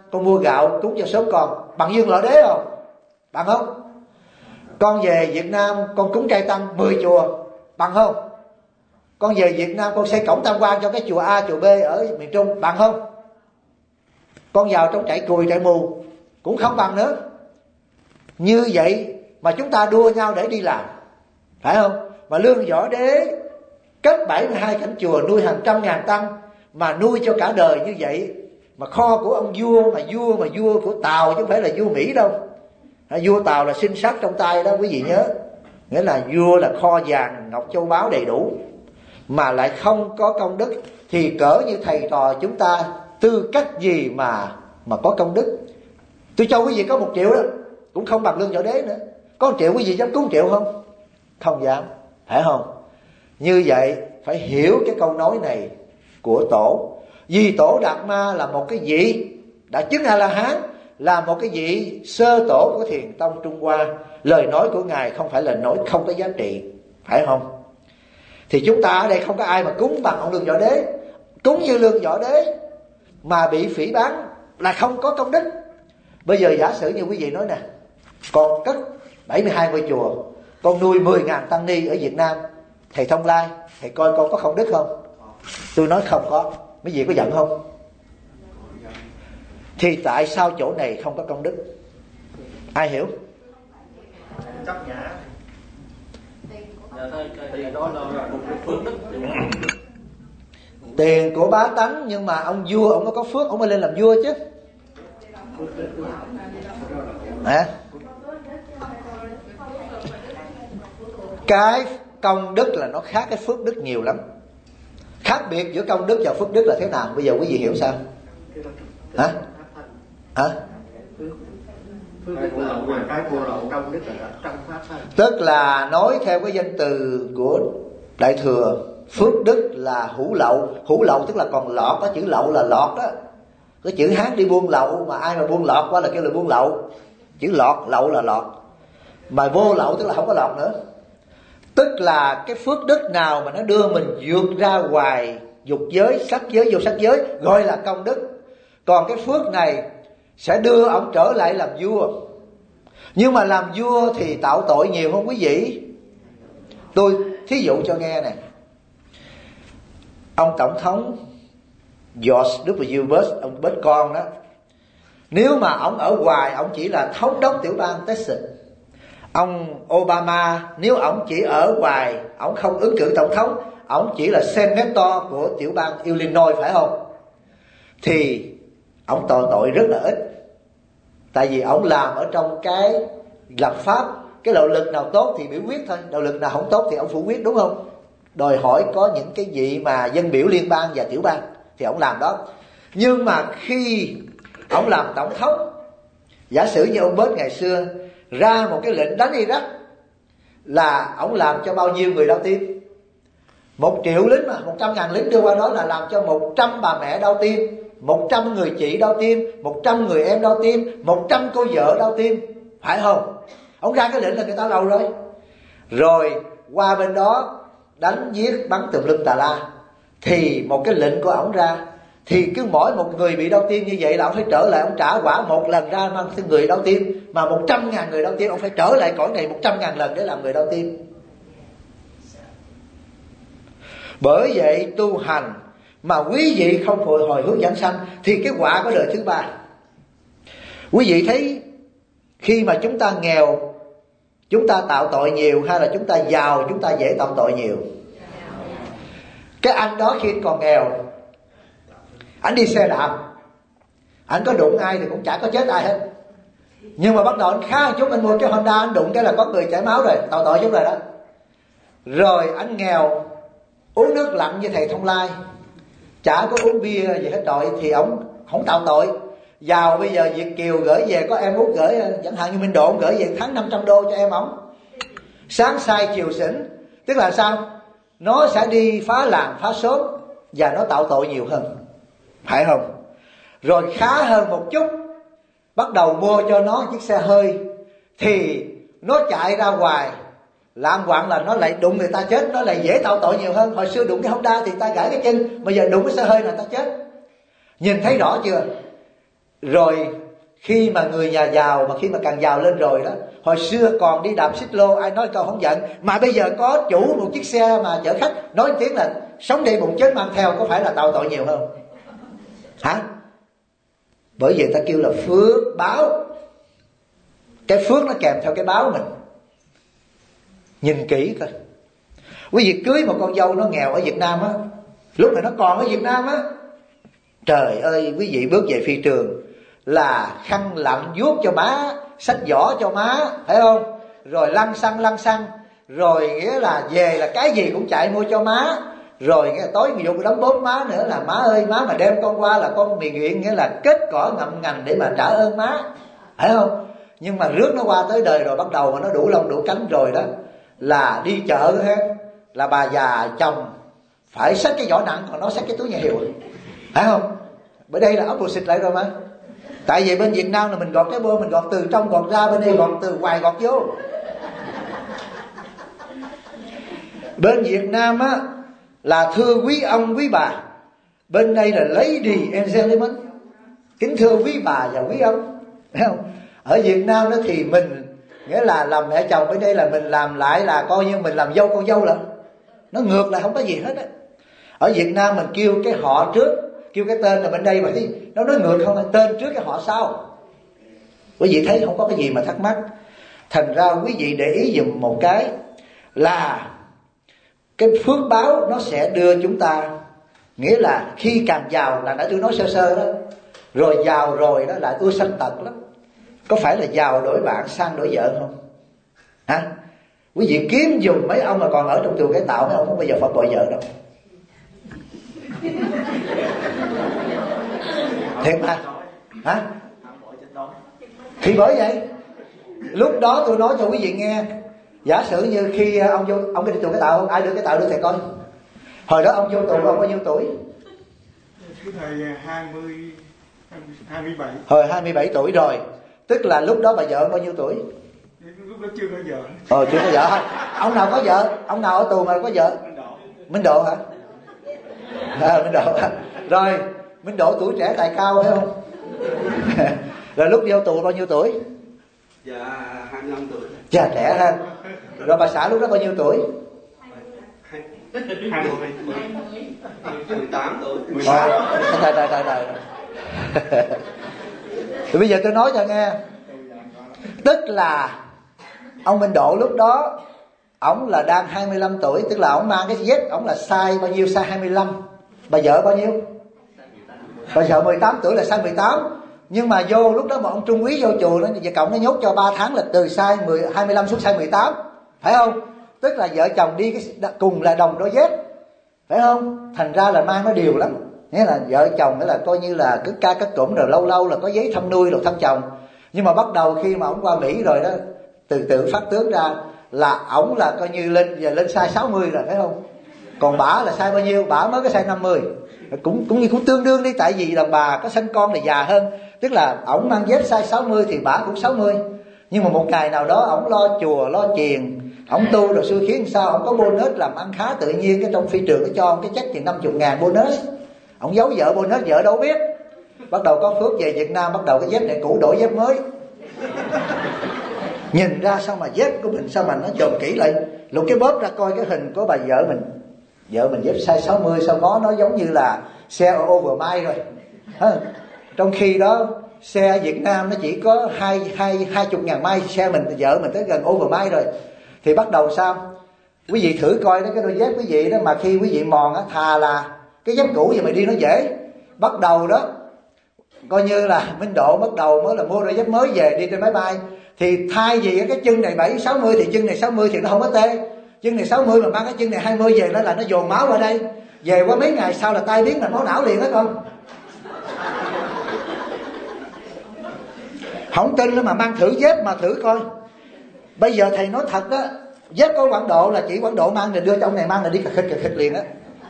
con mua gạo cúng cho sớm con, bằng dương lọ đế không? Bằng không? Con về Việt Nam con cúng trai tăng 10 chùa, bằng không? Con về Việt Nam con xây cổng tam quan cho cái chùa A chùa B ở miền Trung, bằng không? Con vào trong trại cùi trại mù cũng không bằng nữa. Như vậy mà chúng ta đua nhau để đi làm, phải không? Mà Lương Võ Đế cất 72 cảnh chùa nuôi hàng trăm ngàn tăng, mà nuôi cho cả đời như vậy. Mà kho của ông vua mà vua của Tàu chứ không phải là vua Mỹ đâu. Vua Tàu là sinh sát trong tay đó quý vị nhớ. Nghĩa là vua là kho vàng ngọc châu báu đầy đủ, mà lại không có công đức, thì cỡ như thầy trò chúng ta tư cách gì mà có công đức. Tôi cho quý vị có 1 triệu đó cũng không bằng Lương Võ Đế nữa. Có 1 triệu quý vị dám cúng 1 triệu không? Không dám, phải không? Như vậy phải hiểu cái câu nói này của Tổ. Vì Tổ Đạt Ma là một cái vị đã chứng A-la-hán, là một cái vị sơ tổ của Thiền tông Trung Hoa. Lời nói của Ngài không phải là nói không có giá trị, phải không? Thì chúng ta ở đây không có ai mà cúng bằng ông Lương Võ Đế. Cúng như Lương Võ Đế mà bị phỉ báng là không có công đức. Bây giờ giả sử như quý vị nói nè, con cất 72 ngôi chùa, con nuôi 10.000 tăng ni ở Việt Nam, thầy Thông Lai, thầy coi con có công đức không? Tôi nói không có. Mấy vị có giận không? Thì tại sao chỗ này không có công đức? Ai hiểu? Chấp nhã. Tiền đó là một cái phước đức. Tiền của bá tánh, nhưng mà ông vua ông có phước ông mới lên làm vua chứ. Cái công đức là nó khác cái phước đức nhiều lắm. Khác biệt giữa công đức và phước đức là thế nào? Bây giờ quý vị hiểu sao? Hả? Phước đức là cái vô lậu, công đức là trong pháp thân. Tức là nói theo cái danh từ của Đại Thừa, phước đức là hữu lậu. Hữu lậu tức là còn lọt, có chữ lậu là lọt đó. Cái chữ Hán đi buôn lậu, mà ai mà buôn lọt qua là kêu là buôn lậu. Chữ lọt, lậu là lọt. Mà vô lậu tức là không có lọt nữa. Tức là cái phước đức nào mà nó đưa mình vượt ra ngoài dục giới, sắc giới, vô sắc giới gọi là công đức. Còn cái phước này sẽ đưa ông trở lại làm vua. Nhưng mà làm vua thì tạo tội nhiều không quý vị? Tôi thí dụ cho nghe nè. Ông tổng thống George W. Bush, ông Bush con đó, nếu mà ông ở ngoài ông chỉ là thống đốc tiểu bang Texas. Ông Obama nếu ông chỉ ở ngoài, ông không ứng cử tổng thống, ông chỉ là senator của tiểu bang Illinois, phải không? Thì ông tội rất là ít. Tại vì ông làm ở trong cái lập pháp, cái đạo lực nào tốt thì biểu quyết thôi, đạo lực nào không tốt thì ông phủ quyết, đúng không? Đòi hỏi có những cái vị mà dân biểu liên bang và tiểu bang thì ông làm đó. Nhưng mà khi ông làm tổng thống, giả sử như ông Bush ngày xưa ra một cái lệnh đánh Iraq, là ông làm cho bao nhiêu người đau tim? 1 triệu lính mà, 100.000 lính đưa qua đó là làm cho 100 bà mẹ đau tim, 100 người chị đau tim, 100 người em đau tim, 100 cô vợ đau tim, phải không? Ông ra cái lệnh là người ta đầu rồi. Rồi qua bên đó đánh giết bắn tùm lum tà la. Thì một cái lệnh của ổng ra, thì cứ mỗi một người bị đau tim như vậy là ông phải trở lại, ông trả quả một lần ra mang người đau tim. Mà 100.000 người đau tim, ông phải trở lại cõi này 100.000 lần để làm người đau tim. Bởi vậy tu hành mà quý vị không hồi hướng giảng sanh thì cái quả có đời thứ ba. Quý vị thấy khi mà chúng ta nghèo chúng ta tạo tội nhiều, hay là chúng ta giàu chúng ta dễ tạo tội nhiều? Cái anh đó khi còn nghèo, anh đi xe đạp, anh có đụng ai thì cũng chả có chết ai hết. Nhưng mà bắt đầu anh khá một chút, anh mua cái Honda, anh đụng cái là có người chảy máu rồi, tạo tội chút rồi đó. Rồi anh nghèo, uống nước lạnh như thầy Thông Lai, chả có uống bia gì hết trọi, thì ông không tạo tội. Giàu bây giờ Việt kiều gửi về, có em út gửi, chẳng hạn như Minh Độ gửi về tháng 500 đô cho em ổng. Sáng sai chiều xỉn, tức là sao? Nó sẽ đi phá làng phá xóm và nó tạo tội nhiều hơn, phải không? Rồi khá hơn một chút, bắt đầu mua cho nó chiếc xe hơi, thì nó chạy ra ngoài làm quạng là nó lại đụng người ta chết, nó lại dễ tạo tội nhiều hơn. Hồi xưa đụng cái Honda thì ta gãy cái chân, bây giờ đụng cái xe hơi là ta chết. Nhìn thấy rõ chưa? Rồi khi mà người nhà giàu, mà khi mà càng giàu lên rồi đó, hồi xưa còn đi đạp xích lô ai nói câu không giận, mà bây giờ có chủ một chiếc xe mà chở khách nói tiếng là sống để bụng chết mang theo, có phải là tạo tội nhiều không? Hả? Bởi vì ta kêu là phước báo. Cái phước nó kèm theo cái báo mình. Nhìn kỹ coi. Quý vị cưới một con dâu nó nghèo ở Việt Nam á, lúc này nó còn ở Việt Nam á, trời ơi, quý vị bước về phi trường là khăn lặn vuốt cho má, xách giỏ cho má, phải không? Rồi lăn xăng, rồi nghĩa là về là cái gì cũng chạy mua cho má. Rồi nghĩa là tối người vô đóng bóp má nữa là má ơi, má mà đem con qua là con mì nguyện, nghĩa là kết cỏ ngậm ngành để mà trả ơn má, phải không? Nhưng mà rước nó qua tới đời rồi, bắt đầu mà nó đủ lông đủ cánh rồi đó, là đi chợ ha, là bà già chồng phải xách cái giỏ nặng, còn nó xách cái túi nhà hiệu, phải không? Bởi đây là opposite lại rồi mà. Tại vì bên Việt Nam là mình gọt cái bô, mình gọt từ trong gọt ra, bên đây gọt từ ngoài gọt vô. Bên Việt Nam á là thưa quý ông quý bà, bên đây là lady and gentlemen, kính thưa quý bà và quý ông, phải không? Ở Việt Nam đó thì mình nghĩa là làm mẹ chồng, bên đây là mình làm lại là coi như mình làm dâu con dâu lận, nó ngược lại không có gì hết á. Ở Việt Nam mình kêu cái họ trước, kêu cái tên, là bên đây mà thấy nó nói ngược không, tên trước cái họ sau. Quý vị thấy không có cái gì mà thắc mắc. Thành ra quý vị để ý dùm một cái là cái phước báo nó sẽ đưa chúng ta, nghĩa là khi càng giàu, là nãy tôi nói sơ sơ đó, rồi giàu rồi đó lại ưa sanh tật lắm. Có phải là giàu đổi bạn sang đổi vợ không? Hả? Quý vị kiếm dùm mấy ông mà còn ở trong chùa Cải Tạo, mấy ông không bao giờ phạm tội vợ đâu. Thiệt mà. Hả? Thì bởi vậy lúc đó tôi nói cho quý vị nghe, giả sử như khi ông vô, ông đi chùa Cải Tạo không? Ai đưa Cải Tạo đưa thầy coi. Hồi đó ông vô tù ông bao nhiêu tuổi? Thầy 27. Hồi 27 tuổi rồi. Tức là lúc đó bà vợ ông bao nhiêu tuổi? Lúc đó chưa có vợ. Chưa có vợ hả? Ông nào có vợ? Ông nào ở tù mà có vợ? Minh Độ hả? Minh Độ hả? Rồi Minh Độ tuổi trẻ tài cao phải không? Rồi lúc vô tù bao nhiêu tuổi? Dạ 25 tuổi. Dạ trẻ ha. Rồi bà xã lúc đó bao nhiêu tuổi? 18 tuổi. Trời. Thì bây giờ tôi nói cho nghe. Tức là ông Minh Độ lúc đó ổng là đang 25 tuổi, tức là ổng mang cái vết, ổng là size bao nhiêu? Size 25. Bà vợ bao nhiêu? Bà vợ 18 tuổi là size 18. Nhưng mà vô lúc đó mà ông Trung Quý vô chùa nó vợ cộng nó nhốt cho 3 tháng là từ size 25 xuống size 18, phải không? Tức là vợ chồng đi cái cùng là đồng đôi dép, phải không? Thành ra là mang nó điều lắm. Nghĩa là vợ chồng nghĩa là coi như là cứ ca cắt cụm, rồi lâu lâu là có giấy thăm nuôi rồi thăm chồng. Nhưng mà bắt đầu khi mà ổng qua Mỹ rồi đó, từ từ phát tướng ra là ổng là coi như lên size 60 rồi, phải không? Còn bả là size bao nhiêu? Bả mới có size 50. Cũng tương đương đi, tại vì đàn bà có sinh con là già hơn. Tức là ổng mang dép size 60 thì bả cũng 60. Nhưng mà một ngày nào đó ổng lo chùa lo chiền, ổng tu rồi xui khiến sao ổng có bonus làm ăn khá tự nhiên, cái trong phi trường nó cho ông cái check chừng 50.000 bonus. Ổng giấu vợ bonus, vợ đâu biết. Bắt đầu có phước về Việt Nam, bắt đầu cái dép này cũ đổi dép mới. Nhìn ra sao mà dép của mình sao mà nó chồm kỹ lại, lục cái bóp ra coi cái hình của bà vợ mình. Vợ mình dép size 60, sao nó giống như là xe overmile rồi. Trong khi đó xe Việt Nam nó chỉ có 20.000 mile, xe mình vợ mình tới gần overmile rồi. Thì bắt đầu sao? Quý vị thử coi đó, cái đôi dép quý vị đó mà khi quý vị mòn á, thà là cái dép cũ vậy mà đi nó dễ. Bắt đầu đó coi như là Minh Độ bắt đầu mới là mua đôi dép mới về đi trên máy bay, thì thay vì cái chân này 7-60 thì chân này 60 thì nó không có tê. Chân này 60 mà mang cái chân này 20 về nó dồn máu vào đây. Về qua mấy ngày sau là tai biến là máu não liền đó con. Không tin mà mang thử dép mà thử coi. Bây giờ thầy nói thật đó, dép có Quảng Độ là chỉ Quảng Độ mang thì đưa cho ông này mang là đi cà khịch liền á.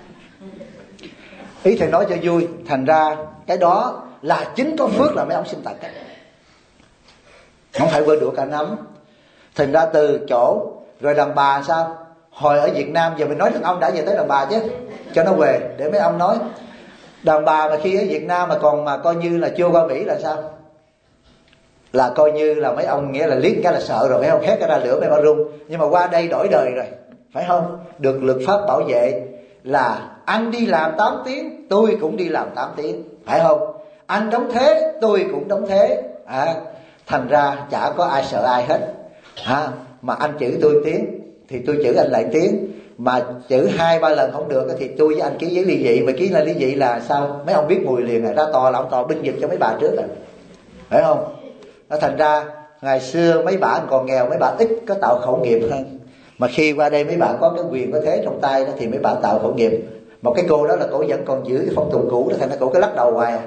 Ý thầy nói cho vui. Thành ra cái đó là chính có phước là mấy ông sinh tật á, không phải quên đũa cả nắm. Thành ra từ chỗ rồi đàn bà sao? Hồi ở Việt Nam giờ mình nói đàn ông đã về tới đàn bà chứ, cho nó về để mấy ông nói. Đàn bà mà khi ở Việt Nam mà coi như là chưa qua Mỹ là sao? Là coi như là mấy ông nghĩa là liếc cái là sợ rồi, mấy ông hét cái ra lửa mấy bà rung. Nhưng mà qua đây đổi đời rồi, phải không? Được luật pháp bảo vệ là anh đi làm 8 tiếng, tôi cũng đi làm 8 tiếng, phải không? Anh đóng thế, tôi cũng đóng thế. Thành ra chả có ai sợ ai hết. Mà anh chửi tôi tiếng thì tôi chửi anh lại tiếng. Mà chửi 2-3 lần không được thì tôi với anh ký giấy ly dị. Mà ký là ly dị là sao? Mấy ông biết mùi liền rồi, ra tòa là ông tòa binh vực cho mấy bà trước rồi, phải không? Thành ra ngày xưa mấy bà còn nghèo, mấy bà ít có tạo khẩu nghiệp hơn. Mà khi qua đây mấy bà có cái quyền có thế trong tay đó thì mấy bà tạo khẩu nghiệp. Một cái cô đó là cổ vẫn còn giữ cái phong tục cũ đó, thành ra cổ cứ lắc đầu hoài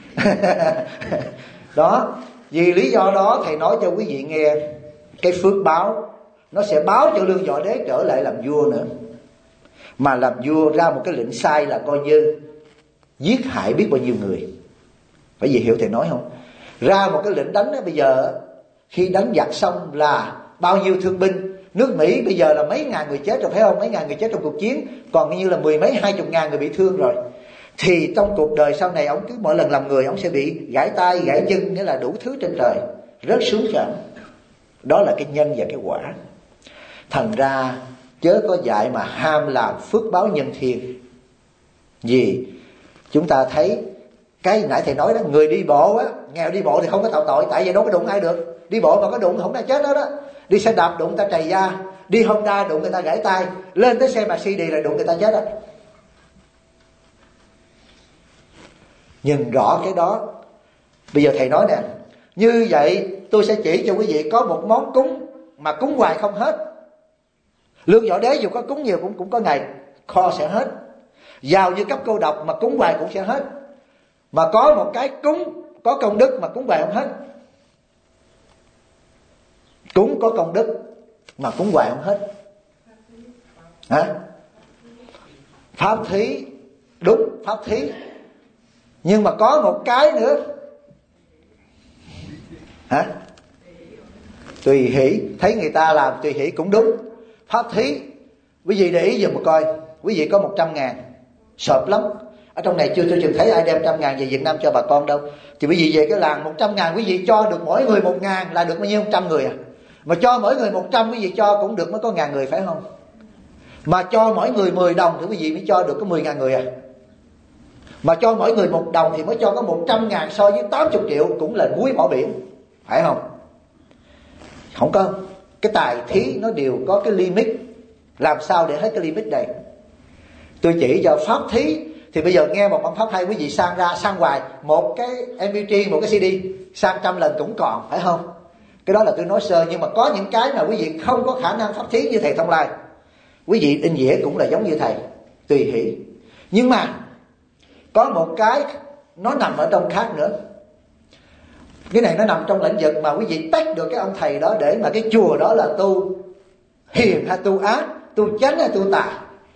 đó. Vì lý do đó thầy nói cho quý vị nghe, cái phước báo nó sẽ báo cho Lương Võ Đế trở lại làm vua nữa. Mà làm vua ra một cái lệnh sai là coi như giết hại biết bao nhiêu người. Phải gì hiểu thầy nói không? Ra một cái lệnh đánh đó, bây giờ khi đánh giặc xong là bao nhiêu thương binh. Nước Mỹ bây giờ là mấy ngàn người chết rồi, phải không? Mấy ngàn người chết trong cuộc chiến, còn như là 10 mấy 20 ngàn người bị thương rồi. Thì trong cuộc đời sau này, ông cứ mỗi lần làm người, ông sẽ bị gãy tay, gãy chân, nghĩa là đủ thứ trên trời rớt xuống cho ông. Đó là cái nhân và cái quả. Thành ra chớ có dạy mà ham làm phước báo nhân thiên. Vì chúng ta thấy cái nãy thầy nói đó, người đi bộ á, nghèo đi bộ thì không có tạo tội, tại vì đâu có đụng ai được. Đi bộ mà có đụng không ai chết đó đó. Đi xe đạp đụng ta trầy da, đi Honda đụng người ta gãy tay, lên tới xe Mercedes rồi đụng người ta chết đó. Nhìn rõ cái đó. Bây giờ thầy nói nè, như vậy tôi sẽ chỉ cho quý vị có một món cúng mà cúng hoài không hết. Lương Võ Đế dù có cúng nhiều cũng có ngày kho sẽ hết. Giàu như cấp cô độc mà cúng hoài cũng sẽ hết. Mà có một cái cúng có công đức mà cúng hoài không hết. Cúng có công đức mà cúng hoài không hết. Pháp thí, đúng, pháp thí. Nhưng mà có một cái nữa. Tùy hỷ. Thấy người ta làm tùy hỷ cũng đúng. Pháp thí, quý vị để ý dùm mà coi. Quý vị có 100.000, sợp lắm. Ở trong này chưa tôi từng thấy ai đem 100.000 về Việt Nam cho bà con đâu. Thì quý vị về cái làng 100.000, quý vị cho được mỗi người 1.000 là được bao nhiêu? 100 người à. Mà cho mỗi người 100 quý vị cho cũng được mới có 1.000 người, phải không? Mà cho mỗi người 10 đồng thì quý vị mới cho được có 10.000 người à. Mà cho mỗi người 1 đồng thì mới cho có 100.000, so với 80 triệu cũng là muối bỏ biển, phải không? Không có. Cái tài thí nó đều có cái limit. Làm sao để hết cái limit này? Tôi chỉ cho pháp thí. Thì bây giờ nghe một bản pháp hay, quý vị sang hoài một cái MP3, một cái CD sang 100 lần cũng còn, phải không? Cái đó là tôi nói sơ. Nhưng mà có những cái mà quý vị không có khả năng pháp thí như thầy Thông Lai, quý vị in dĩa cũng là giống như thầy, tùy hỷ. Nhưng mà có một cái nó nằm ở trong khác nữa. Cái này nó nằm trong lĩnh vực mà quý vị tách được cái ông thầy đó, để mà cái chùa đó là tu hiền hay tu ác, tu chánh hay tu tà.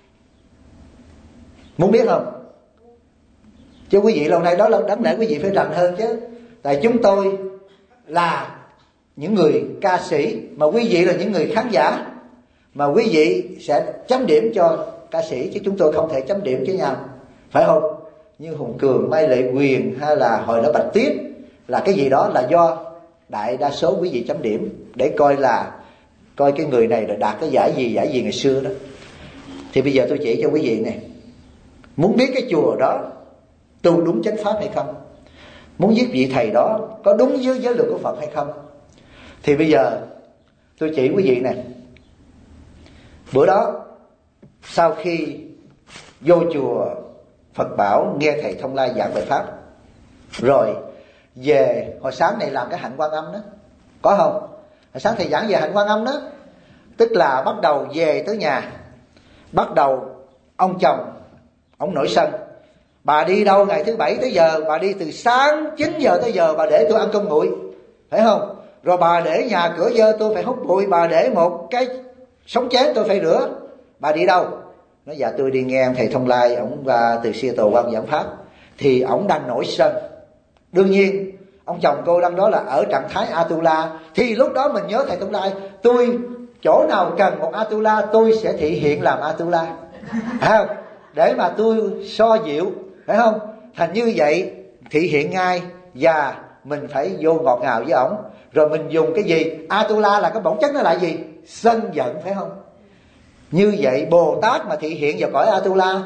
Muốn biết không? Chứ quý vị lâu nay đó là đáng lẽ quý vị phải rành hơn chứ. Tại chúng tôi là những người ca sĩ, mà quý vị là những người khán giả, mà quý vị sẽ chấm điểm cho ca sĩ, chứ chúng tôi không thể chấm điểm cho nhau, phải không? Như Hùng Cường, Mai Lệ Quyền hay là hồi đó Bạch Tuyết, là cái gì đó là do đại đa số quý vị chấm điểm để coi cái người này là đạt cái giải gì ngày xưa đó. Thì bây giờ tôi chỉ cho quý vị này, muốn biết cái chùa đó tu đúng chánh pháp hay không, muốn giết vị thầy đó có đúng với giới luật của Phật hay không, thì bây giờ tôi chỉ quý vị này. Bữa đó sau khi vô chùa Phật Bảo nghe thầy Thông Lai giảng bài pháp, rồi về hồi sáng này làm cái hạnh Quan Âm đó, có không? Hồi sáng thầy giảng về hạnh Quan Âm đó, tức là bắt đầu về tới nhà, bắt đầu ông chồng ông nổi sân. Bà đi đâu ngày thứ Bảy tới giờ? Bà đi từ sáng 9 giờ tới giờ, bà để tôi ăn cơm nguội, phải không? Rồi bà để nhà cửa dơ tôi phải hút bụi, bà để một cái sống chén tôi phải rửa. Bà đi đâu? Nói dạ tôi đi nghe thầy Thông Lai, ổng từ Seattle qua giảng pháp. Thì ổng đang nổi sân. Đương nhiên ông chồng cô đang đó là ở trạng thái Atula. Thì lúc đó mình nhớ thầy Thông Lai, tôi chỗ nào cần một Atula tôi sẽ thị hiện làm Atula, phải không? Để mà tôi so dịu, phải không? Thành như vậy thị hiện ngay, và mình phải vô ngọt ngào với ổng. Rồi mình dùng cái gì? Atula là cái bổn chất nó là gì? Sân giận, phải không? Như vậy Bồ Tát mà thị hiện vào cõi Atula,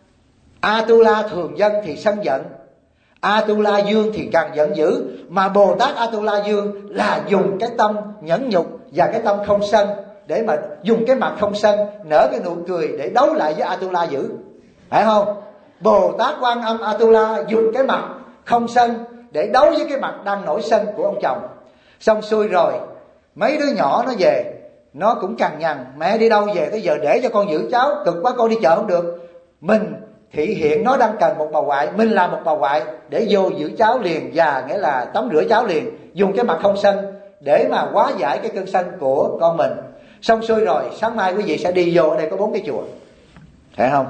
Atula thường dân thì sân giận, Atula dương thì càng giận dữ. Mà Bồ Tát Atula dương là dùng cái tâm nhẫn nhục và cái tâm không sân, để mà dùng cái mặt không sân, nở cái nụ cười để đấu lại với Atula dữ, phải không? Bồ Tát Quan Âm Atula dùng cái mặt không sân để đấu với cái mặt đang nổi sân của ông chồng. Xong xuôi rồi, mấy đứa nhỏ nó về, nó cũng cằn nhằn: mẹ đi đâu về tới giờ để cho con giữ cháu, cực quá con đi chợ không được. Mình thị hiện nó đang cần một bà ngoại, mình làm một bà ngoại để vô giữ cháu liền, và nghĩa là tắm rửa cháu liền, dùng cái mặt không sân để mà hóa giải cái cơn sân của con mình. Xong xuôi rồi, sáng mai quý vị sẽ đi vô, ở đây có 4 cái chùa, thấy không?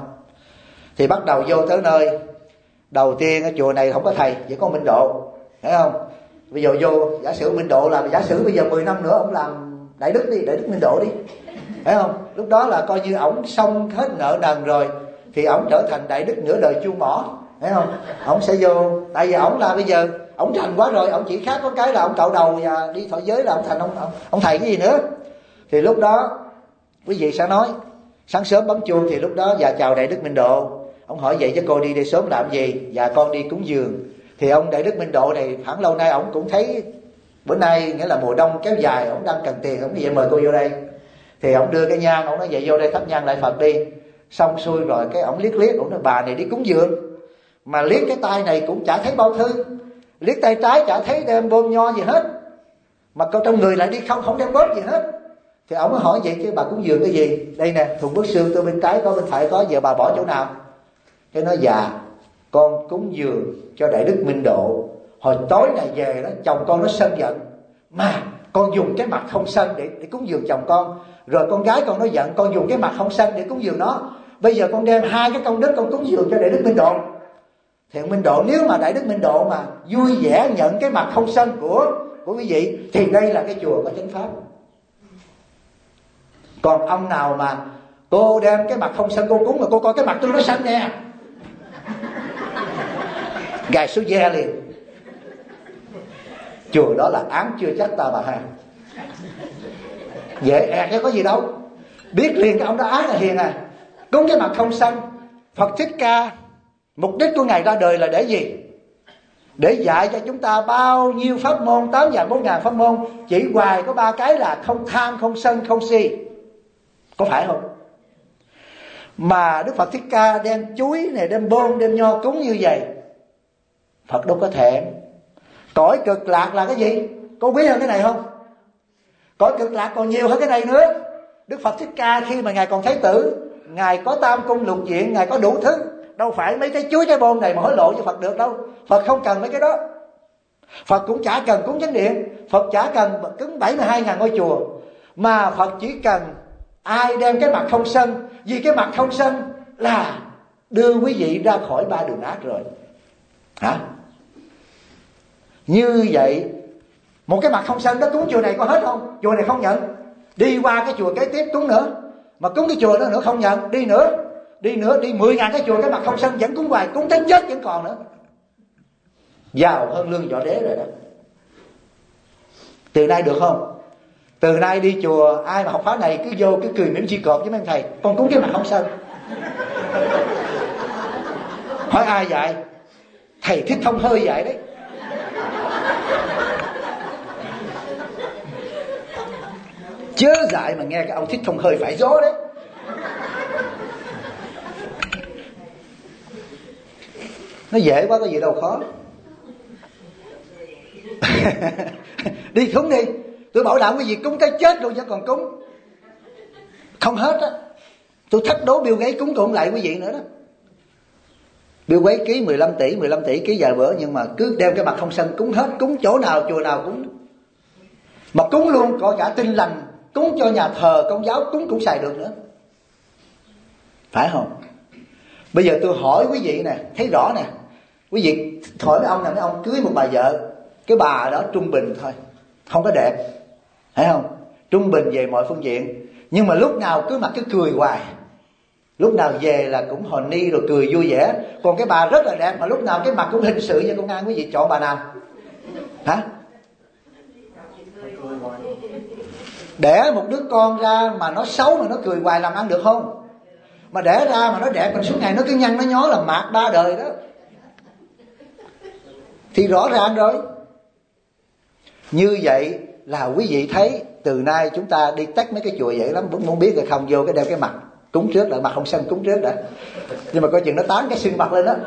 Thì bắt đầu vô tới nơi đầu tiên, cái chùa này không có thầy, chỉ có Minh Độ, thấy không? Bây giờ vô, giả sử Minh Độ là, giả sử bây giờ 10 năm nữa ông làm đại đức đi, đại đức Minh Độ đi, thấy không? Lúc đó là coi như ổng xong hết nợ nần rồi, thì ổng trở thành đại đức nửa đời chuông mỏ, thấy không? Ổng sẽ vô, tại vì ổng là bây giờ ổng thành quá rồi, ổng chỉ khác có cái là ổng cạo đầu và đi thọ giới là ổng thành ông thầy cái gì nữa. Thì lúc đó quý vị sẽ nói, sáng sớm bấm chuông thì lúc đó dạ chào đại đức Minh Độ. Ông hỏi vậy chứ cô đi sớm làm gì? Dạ con đi cúng dường. Thì ông đại đức Minh Độ này khoảng lâu nay ổng cũng thấy bữa nay nghĩa là mùa đông kéo dài, ổng đang cần tiền, ổng vậy mời cô vô đây. Thì ổng đưa cái nhang, ổng nói vậy vô đây thắp nhang lại Phật đi. Xong xuôi rồi cái ổng liếc, ổng nói bà này đi cúng dường mà liếc cái tay này cũng chả thấy bao thư, liếc tay trái chả thấy đem bơm nho gì hết, mà câu trong người lại đi không đem bóp gì hết. Thì ổng mới hỏi vậy chứ bà cúng dường cái gì? Đây nè, thùng bát xương tôi bên trái có, bên phải có, giờ bà bỏ chỗ nào? Cái nói dạ con cúng dường cho đại đức Minh Độ. Hồi tối này về đó chồng con nó sân giận, mà con dùng cái mặt không sân để cúng dường chồng con. Rồi con gái con nó giận, con dùng cái mặt không sân để cúng dường nó. Bây giờ con đem 2 cái công đức con cúng dường cho đại đức Minh Độ. Thì Minh Độ, nếu mà đại đức Minh Độ mà vui vẻ nhận cái mặt không sân của quý vị, thì đây là cái chùa có chánh pháp. Còn ông nào mà cô đem cái mặt không sân cô cúng, mà cô coi cái mặt tôi nó xanh nè, gài số ve liền, chùa đó là án chưa chắc ta bà ha. Dễ ẹt chứ có gì đâu, biết liền cái ông đó án là hiền à. Cúng cái mặt không sân. Phật Thích Ca mục đích của Ngài ra đời là để gì? Để dạy cho chúng ta bao nhiêu pháp môn, 8.000 pháp môn, chỉ hoài có 3 cái là không tham, không sân, không si. Có phải không? Mà Đức Phật Thích Ca đem chuối này, đem bông, đem nho cúng như vậy, Phật đâu có thèm. Cõi cực lạc là cái gì? Có biết hơn cái này không? Cõi cực lạc còn nhiều hơn cái này nữa. Đức Phật Thích Ca khi mà Ngài còn Thái tử, Ngài có tam cung lục viện, Ngài có đủ thứ, đâu phải mấy cái chuối cái bông này mà hối lộ cho Phật được đâu. Phật không cần mấy cái đó. Phật cũng chả cần cúng chánh điện, Phật chả cần cúng 72.000 ngôi chùa, mà Phật chỉ cần ai đem cái mặt không sân. Vì cái mặt không sân là đưa quý vị ra khỏi 3 đường ác rồi. Hả? Như vậy một cái mặt không sân đó cúng chùa này có hết không? Chùa này không nhận. Đi qua cái chùa kế tiếp cúng nữa, mà cúng cái chùa đó nữa không nhận. Đi nữa, đi 10.000 cái chùa cái mặt không sân vẫn cúng hoài, cúng tới chết vẫn còn nữa. Giàu hơn lương võ đế rồi đó. Từ nay được không? Từ nay đi chùa ai mà học pháp này cứ vô cứ cười mỉm chi cọp với mấy thầy, con cúng cái mặt không sân. Hỏi ai vậy? Thầy Thích Thông Hơi vậy đấy. Chớ dại mà nghe cái ông Thích Thông Hơi phải gió đấy. Nó dễ quá, có gì đâu khó. Đi cúng đi, tôi bảo đảm cái gì cúng cái chết luôn chứ còn cúng không hết á. Tôi thách đố Bill Gates cúng cũng lại quý vị nữa đó. Bill Gates ký 15 tỷ ký vài bữa, nhưng mà cứ đem cái mặt không sân cúng hết, cúng chỗ nào chùa nào cúng. Mà cúng luôn có cả Tin Lành, cúng cho nhà thờ Công giáo cúng cũng xài được nữa. Phải không? Bây giờ tôi hỏi quý vị nè, thấy rõ nè. Quý vị hỏi mấy ông nè, mấy ông cưới một bà vợ, cái bà đó trung bình thôi, không có đẹp, thấy không? Trung bình về mọi phương diện, nhưng mà lúc nào cứ mặt cứ cười hoài. lúc nào về là cũng hồn ni rồi cười vui vẻ. Còn cái bà rất là đẹp mà lúc nào cái mặt cũng hình sự như công an, quý vị chọn bà nào? Hả? Đẻ một đứa con ra mà nó xấu mà nó cười hoài làm ăn được không? Mà đẻ ra mà nó đẹp mà suốt ngày nó cứ nhăn nó nhó là mạt ba đời đó. Thì rõ ràng rồi. Như vậy là quý vị thấy từ nay chúng ta đi tách mấy cái chùa vậy lắm, muốn biết rồi không vô cái đeo cái mặt cúng trước đã, mặt không sân cúng trước đã. Nhưng mà coi chừng nó tán cái xương mặt lên đó.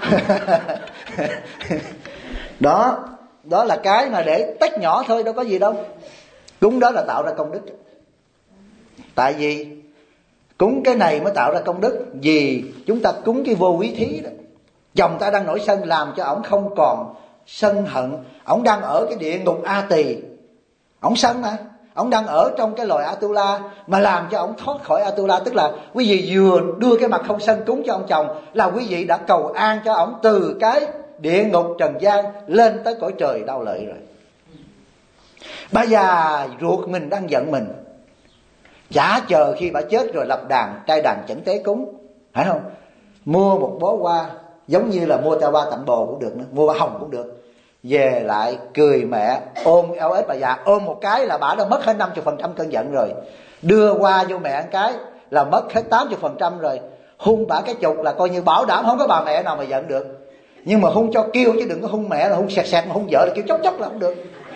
Đó là cái mà để tách nhỏ thôi, đâu có gì đâu. Cúng đó là tạo ra công đức. Tại vì cúng cái này mới tạo ra công đức. Vì chúng ta cúng cái vô quý thí đó. Chồng ta đang nổi sân làm cho ổng không còn sân hận. Ổng đang ở cái địa ngục A Tỳ, ổng sân mà. Ổng đang ở trong cái loài Atula mà làm cho ổng thoát khỏi Atula. Tức là quý vị vừa đưa cái mặt không sân cúng cho ông chồng là quý vị đã cầu an cho ổng từ cái địa ngục trần gian lên tới cõi trời đau lợi rồi. Bà già ruột mình đang giận mình, chả chờ khi bà chết rồi lập đàn trai đàn chẩn tế cúng, phải không? Mua một bó hoa, giống như là mua tà hoa tặng bồ cũng được nữa, mua hoa hồng cũng được. Về lại cười mẹ, ôm eo ếch bà già, ôm một cái là bà đã mất hết 50% cơn giận rồi. Đưa hoa vô mẹ một cái là mất hết 80% rồi. Hung bà cái chục là coi như bảo đảm không có bà mẹ nào mà giận được. Nhưng mà hung cho kêu chứ đừng có hung mẹ là hung sẹt sẹt, mà hung vợ là kêu chốc chốc là không được.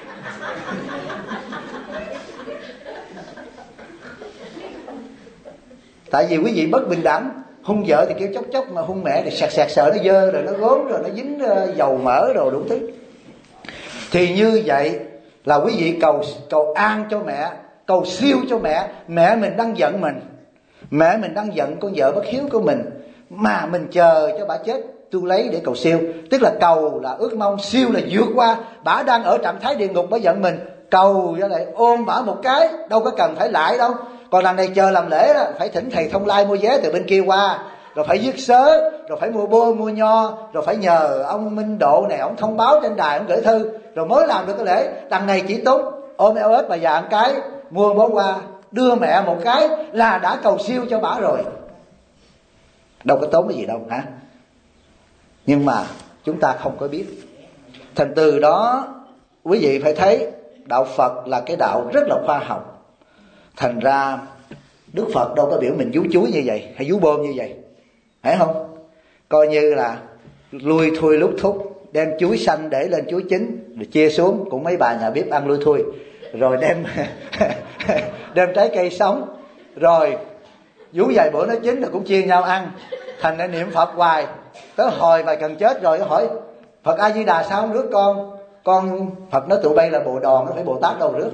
Tại vì quý vị bất bình đẳng. Hung vợ thì kêu chốc chốc, mà hung mẹ thì sẹt sẹt, sợ nó dơ rồi nó gốm rồi nó dính dầu mỡ rồi đủ thứ. Thì như vậy là quý vị cầu an cho mẹ, cầu siêu cho mẹ. Mẹ mình đang giận mình, mẹ mình đang giận con vợ bất hiếu của mình, mà mình chờ cho bà chết tôi lấy để cầu siêu. Tức là cầu là ước mong, siêu là vượt qua. Bà đang ở trạng thái địa ngục, bà giận mình, cầu cho lại ôm bà một cái, đâu có cần phải lại đâu. Còn lần này chờ làm lễ đó, phải thỉnh thầy Thông Lai mua vé từ bên kia qua, rồi phải viết sớ, rồi phải mua bôi mua nho, rồi phải nhờ ông Minh Độ này ông thông báo trên đài, ông gửi thư, rồi mới làm được cái lễ. Đằng này chỉ tốn ôm eo ếch bà già một cái, mua bó hoa, đưa mẹ một cái là đã cầu siêu cho bà rồi. Đâu có tốn cái gì đâu hả? Nhưng mà chúng ta không có biết. Thành từ đó quý vị phải thấy đạo Phật là cái đạo rất là khoa học. Thành ra Đức Phật đâu có biểu mình vú chuối như vậy hay vú bơm như vậy, phải không? Coi như là lui thui lúc thúc, đem chuối xanh để lên chuối chín rồi chia xuống, cũng mấy bà nhà bếp ăn lui thui. Rồi đem trái cây sống, rồi vú vài bữa nó chín rồi cũng chia nhau ăn. Thành ra niệm Phật hoài, tới hồi mà cần chết rồi hỏi Phật A Di Đà sao không rước con Phật nói tụi bay là Bồ Đòn, nó phải Bồ Tát đâu rước.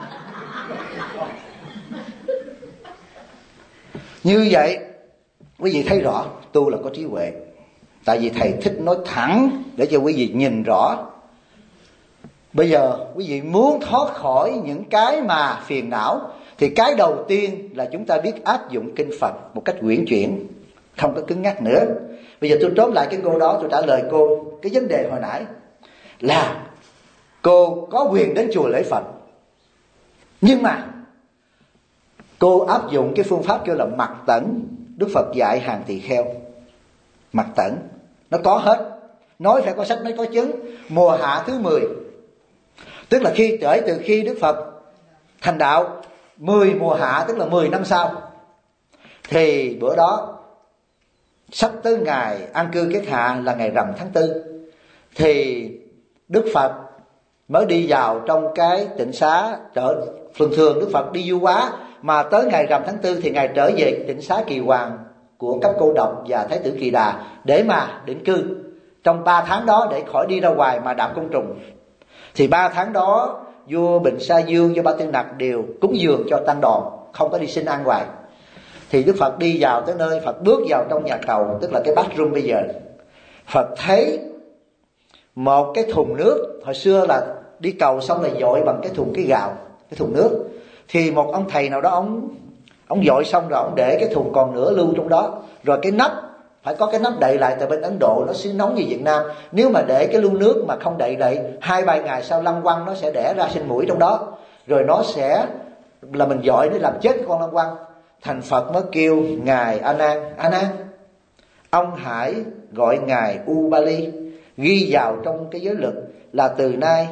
Như vậy quý vị thấy rõ tu là có trí huệ. Tại vì thầy thích nói thẳng để cho quý vị nhìn rõ. Bây giờ quý vị muốn thoát khỏi những cái mà phiền não, thì cái đầu tiên là chúng ta biết áp dụng kinh Phật một cách uyển chuyển, không có cứng nhắc nữa. Bây giờ tôi tóm lại cái cô đó, tôi trả lời cô cái vấn đề hồi nãy là cô có quyền đến chùa lễ Phật, nhưng mà cô áp dụng cái phương pháp kêu là mặc tẩn. Đức Phật dạy hàng tỳ kheo mặc tẩn, nó có hết, nói phải có sách mới có chứng. Mùa hạ thứ 10, tức là từ khi Đức Phật thành đạo 10 mùa hạ, tức là 10 năm sau, thì bữa đó sắp tới ngày an cư kết hạ là ngày rằm tháng 4, thì Đức Phật mới đi vào trong cái tịnh xá. Thường thường Đức Phật đi du hóa, mà tới ngày rằm tháng 4 thì Ngài trở về tịnh xá Kỳ Hoàng của Cấp Cô Độc và Thái tử Kỳ Đà để mà định cư trong 3 tháng đó, để khỏi đi ra ngoài mà đạm côn trùng. Thì 3 tháng đó vua Bình Sa Dương, vua Ba Tư Nặc đều cúng dường cho tăng đoàn, không có đi xin ăn ngoài. Thì Đức Phật đi vào tới nơi, Phật bước vào trong nhà cầu, tức là cái bathroom bây giờ. Phật thấy một cái thùng nước, hồi xưa là đi cầu xong là dội bằng cái thùng cái gạo, cái thùng nước. Thì một ông thầy nào đó ông dội xong rồi ông để cái thùng còn nửa lưu trong đó, rồi cái nắp phải có cái nắp đậy lại. Tại bên Ấn Độ nó xứ nóng như Việt Nam, nếu mà để cái lưu nước mà không đậy lại 2-3 ngày sau lăng quăng nó sẽ đẻ ra sinh muỗi trong đó, rồi nó sẽ là mình dội để làm chết con lăng quăng. thành Phật mới kêu ngài A Nan, ông hãy gọi ngài Ubali, ghi vào trong cái giới luật là từ nay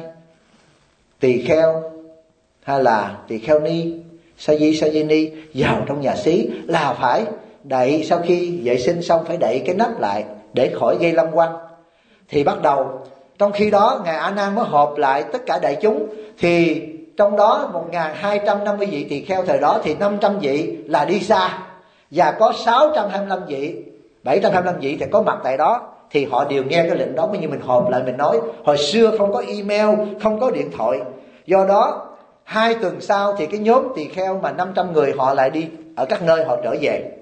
tỳ kheo hay là tỳ kheo ni, Sajini vào trong nhà xí là phải đậy, sau khi vệ sinh xong phải đậy cái nắp lại để khỏi gây lâm quăng. Thì bắt đầu, trong khi đó ngài A Nan mới họp lại tất cả đại chúng, thì trong đó 1250 vị tỳ kheo thời đó thì 500 vị là đi xa, và có 625 vị, 725 vị thì có mặt tại đó, thì họ đều nghe cái lệnh đó. Như mình họp lại mình nói, hồi xưa không có email, không có điện thoại, do đó 2 tuần sau thì cái nhóm tỳ kheo mà 500 người họ lại đi ở các nơi họ trở về.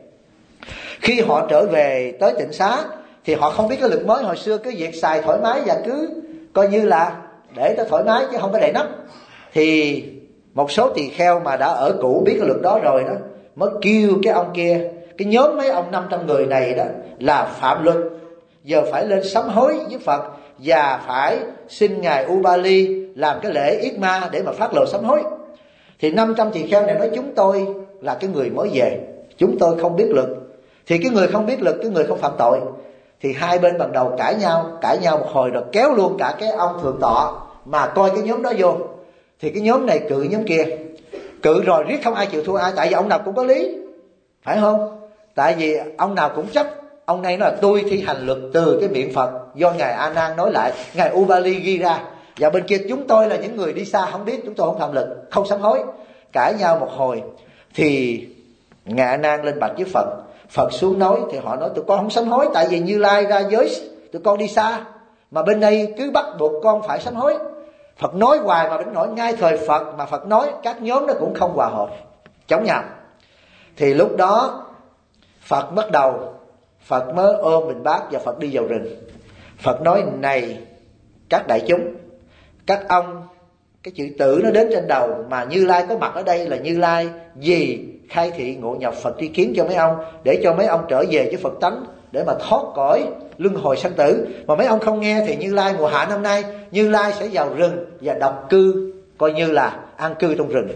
Khi họ trở về tới tịnh xá thì họ không biết cái luật mới, hồi xưa cứ việc xài thoải mái và cứ coi như là để cho thoải mái chứ không có đậy nắp. Thì một số tỳ kheo mà đã ở cũ biết cái luật đó rồi đó mới kêu cái ông kia, cái nhóm mấy ông 500 người này đó là phạm luật, giờ phải lên sám hối với Phật và phải xin ngài Ubali làm cái lễ yết ma để mà phát lộ sám hối. Thì 500 tỳ kheo này nói chúng tôi là cái người mới về, chúng tôi không biết luật. Thì cái người không biết luật, cái người không phạm tội. Thì hai bên ban đầu cãi nhau một hồi rồi kéo luôn cả cái ông thượng tọa mà coi cái nhóm đó vô. Thì cái nhóm này cự nhóm kia, cự rồi riết không ai chịu thua ai, tại vì ông nào cũng có lý, phải không? Tại vì ông nào cũng chấp. Ông này nói là tôi thi hành luật từ cái miệng Phật, do ngài A Nan nói lại, ngài Ubali ghi ra, và bên kia chúng tôi là những người đi xa không biết, chúng tôi không phạm luật, không sám hối. Cãi nhau một hồi thì ngài A Nan lên bạch với Phật, Phật xuống nói. Thì họ nói tụi con không sám hối, tại vì Như Lai ra giới tụi con đi xa, mà bên đây cứ bắt buộc con phải sám hối. Phật nói hoài mà vẫn nói, ngay thời Phật mà Phật nói các nhóm nó cũng không hòa hợp, chống nhau. Thì lúc đó Phật bắt đầu, Phật mới ôm bình bát và Phật đi vào rừng. Phật nói này các đại chúng, các ông, cái chữ tử nó đến trên đầu, mà Như Lai có mặt ở đây là Như Lai vì khai thị ngộ nhập Phật tri kiến cho mấy ông, để cho mấy ông trở về với Phật tánh, để mà thoát cõi luân hồi sanh tử. Mà mấy ông không nghe thì Như Lai mùa hạ năm nay Như Lai sẽ vào rừng và độc cư, coi như là an cư trong rừng.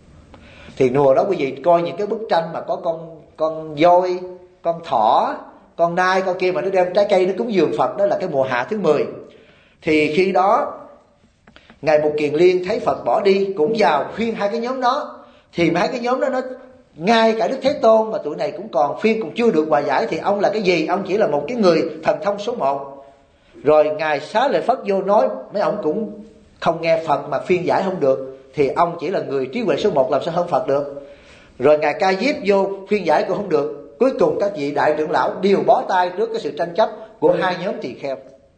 Thì mùa đó quý vị coi những cái bức tranh mà có con voi, con thỏ, con nai, con kia mà nó đem trái cây nó cúng dường Phật, đó là cái mùa hạ thứ 10. Thì khi đó ngài Mục Kiền Liên thấy Phật bỏ đi cũng vào khuyên hai cái nhóm đó. Thì hai cái nhóm đó nó ngay cả Đức Thế Tôn mà tụi này cũng còn khuyên, cũng chưa được hòa giải, thì ông là cái gì? Ông chỉ là một cái người thần thông số 1. Rồi ngài Xá Lợi Phất vô nói, mấy ông cũng không nghe Phật mà khuyên giải không được, thì ông chỉ là người trí huệ số 1, làm sao hơn Phật được. Rồi ngài Ca Diếp vô khuyên giải cũng không được. Cuối cùng các vị đại trưởng lão đều bó tay trước cái sự tranh chấp của hai nhóm tỳ kheo,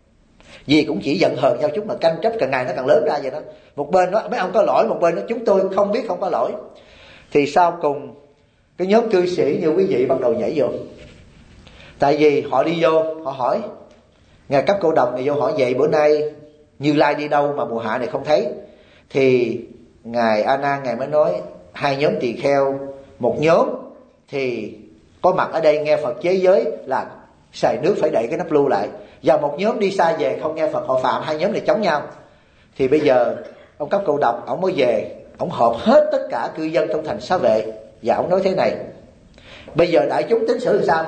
vì cũng chỉ giận hờn nhau chút mà tranh chấp càng ngày nó càng lớn ra vậy đó. Một bên nói mấy ông có lỗi, một bên nói chúng tôi không biết không có lỗi. Thì sau cùng cái nhóm cư sĩ như quý vị bắt đầu nhảy vô. Tại vì họ đi vô, họ hỏi ngài Cấp Cô Độc này vô hỏi vậy bữa nay Như Lai đi đâu mà mùa hạ này không thấy. Thì ngài A Nan ngài mới nói hai nhóm tỳ kheo, một nhóm thì có mặt ở đây nghe Phật chế giới là xài nước phải đậy cái nắp lu lại, và một nhóm đi xa về không nghe Phật họ phạm, hai nhóm này chống nhau. Thì bây giờ ông Cấp Cô Độc ông mới về, ông họp hết tất cả cư dân trong thành Xá Vệ, và ông nói thế này: bây giờ đại chúng tính xử làm sao?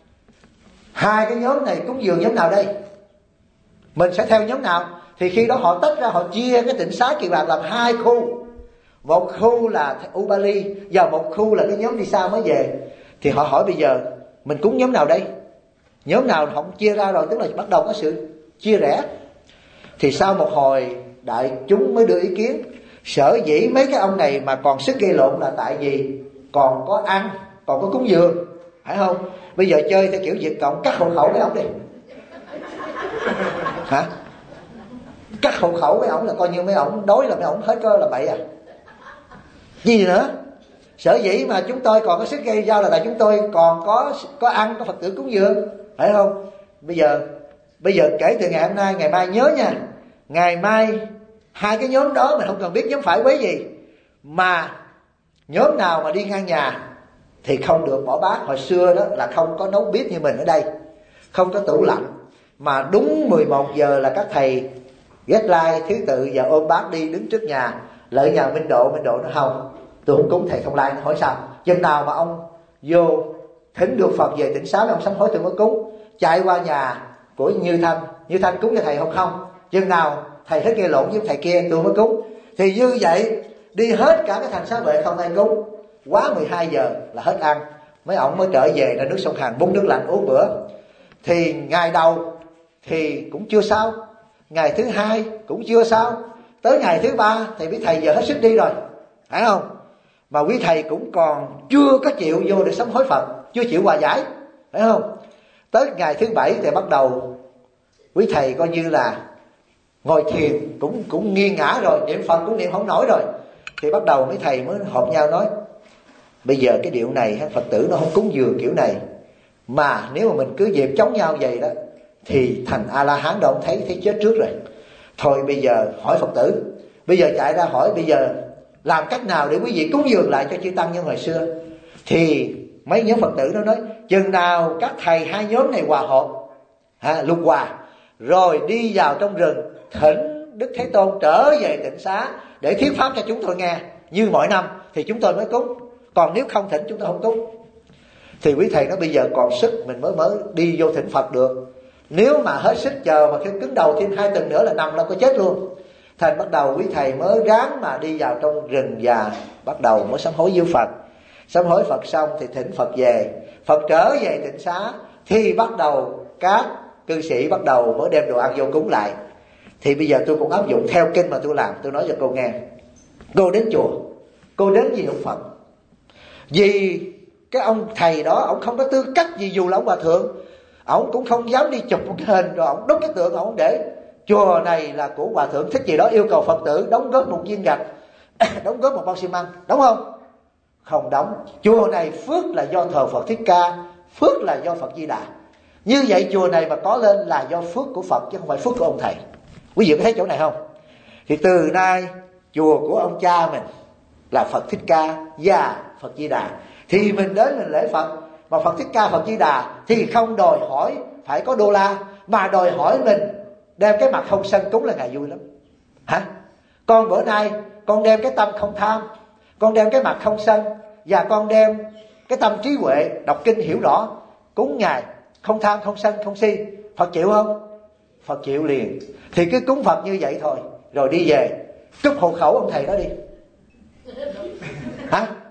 Hai cái nhóm này cúng dường nhóm nào đây? Mình sẽ theo nhóm nào? Thì khi đó họ tách ra, họ chia cái tịnh xá Kiền Lạc làm hai khu. Một khu là Ubali và một khu là cái nhóm đi xa mới về. Thì họ hỏi bây giờ mình cúng nhóm nào đây? Nhóm nào không chia ra rồi, tức là bắt đầu có sự chia rẽ. Thì sau một hồi đại chúng mới đưa ý kiến, sở dĩ mấy cái ông này mà còn sức gây lộn là tại vì còn có ăn, còn có cúng dường, phải không? Bây giờ chơi theo kiểu Việt Cộng, cắt hộ khẩu với ông đi. Hả? Cắt hộ khẩu với ổng là coi như mấy ổng đối là mấy ổng hết có là bậy à. Gì nữa? Sở dĩ mà chúng tôi còn có sức gây giao là tại chúng tôi còn có ăn, có Phật tử cúng dường, phải không? Bây giờ kể từ ngày hôm nay, ngày mai nhớ nha, ngày mai hai cái nhóm đó mình không cần biết nhóm phải quấy gì, mà nhóm nào mà đi ngang nhà thì không được bỏ bát. Hồi xưa đó là không có nấu bếp như mình ở đây, không có tủ lạnh, mà đúng 11 giờ là các thầy ghét lai thứ tự và ôm bát đi đứng trước nhà. Lợi nhà Minh Độ nó không, tôi không cúng thầy Thông Lai. Nó hỏi sao? Chừng nào mà vô thỉnh được Phật về tịnh xá, ông sám hối tôi mới cúng. Chạy qua nhà của Như Thanh cúng cho thầy không? Chừng nào thầy hết gây lộn với thầy kia tôi mới cúng. Thì như vậy đi hết cả cái thành xá vệ không ai cúng. Quá 12 giờ là hết ăn, mấy ông mới trở về ra nước sông Hàn bún nước lạnh uống bữa. Thì ngày đầu thì cũng chưa sao, ngày thứ hai cũng chưa sao, tới ngày thứ ba thì quý thầy giờ hết sức đi rồi, phải không? Mà quý thầy cũng còn chưa có chịu vô để sám hối Phật, chưa chịu hòa giải, phải không? Tới ngày thứ bảy thì bắt đầu quý thầy coi như là ngồi thiền cũng nghiêng ngã rồi, niệm Phật cũng niệm không nổi rồi. Thì bắt đầu mấy thầy mới họp nhau nói, bây giờ cái điệu này Phật tử nó không cúng dường kiểu này, mà nếu mà mình cứ dẹp chống nhau vậy đó thì thành A-la-hán đâu thấy chết trước rồi. Thôi bây giờ hỏi Phật tử, bây giờ chạy ra hỏi bây giờ làm cách nào để quý vị cúng dường lại cho chư tăng như hồi xưa. Thì mấy nhóm Phật tử nó nói, chừng nào các thầy hai nhóm này hòa hợp, lục hòa, rồi đi vào trong rừng thỉnh Đức Thế Tôn trở về tịnh xá để thuyết pháp cho chúng tôi nghe như mọi năm thì chúng tôi mới cúng, còn nếu không thỉnh chúng tôi không cúng. Thì quý thầy nói bây giờ còn sức mình mới đi vô thỉnh Phật được, nếu mà hết sức chờ mà khi cứng đầu thêm 2 tuần nữa là nằm là có chết luôn. Thành bắt đầu quý thầy mới ráng mà đi vào trong rừng và bắt đầu mới sám hối với Phật. Sám hối Phật xong thì thỉnh Phật về, Phật trở về tịnh xá thì bắt đầu các cư sĩ bắt đầu mới đem đồ ăn vô cúng lại. Thì bây giờ tôi cũng áp dụng theo kinh mà tôi làm. Tôi nói cho cô nghe, cô đến chùa, cô đến gì Phật, vì cái ông thầy đó ông không có tư cách gì, dù là ông hòa thượng, ông cũng không dám đi chụp một cái hình rồi ông đốt cái tượng, ông để chùa này là của hòa thượng thích gì đó, yêu cầu Phật tử đóng góp 1 viên gạch đóng góp 1 bao xi măng, đúng không? Không đóng. Chùa này phước là do thờ Phật Thích Ca, phước là do Phật Di Đà. Như vậy chùa này mà có lên là do phước của Phật chứ không phải phước của ông thầy. Quý vị có thấy chỗ này không? Thì từ nay chùa của ông cha mình là Phật Thích Ca và Phật Di Đà, thì mình đến mình lễ Phật. Mà Phật Thích Ca, Phật Di Đà thì không đòi hỏi phải có đô la, mà đòi hỏi mình đem cái mặt không sân cúng là Ngài vui lắm. Con bữa nay con đem cái tâm không tham, con đem cái mặt không sân, và con đem cái tâm trí huệ đọc kinh hiểu rõ cúng Ngài, không tham không sân không si. Phật chịu không? Phật chịu liền. Thì cứ cúng Phật như vậy thôi, rồi đi về cúp hộ khẩu ông thầy đó đi.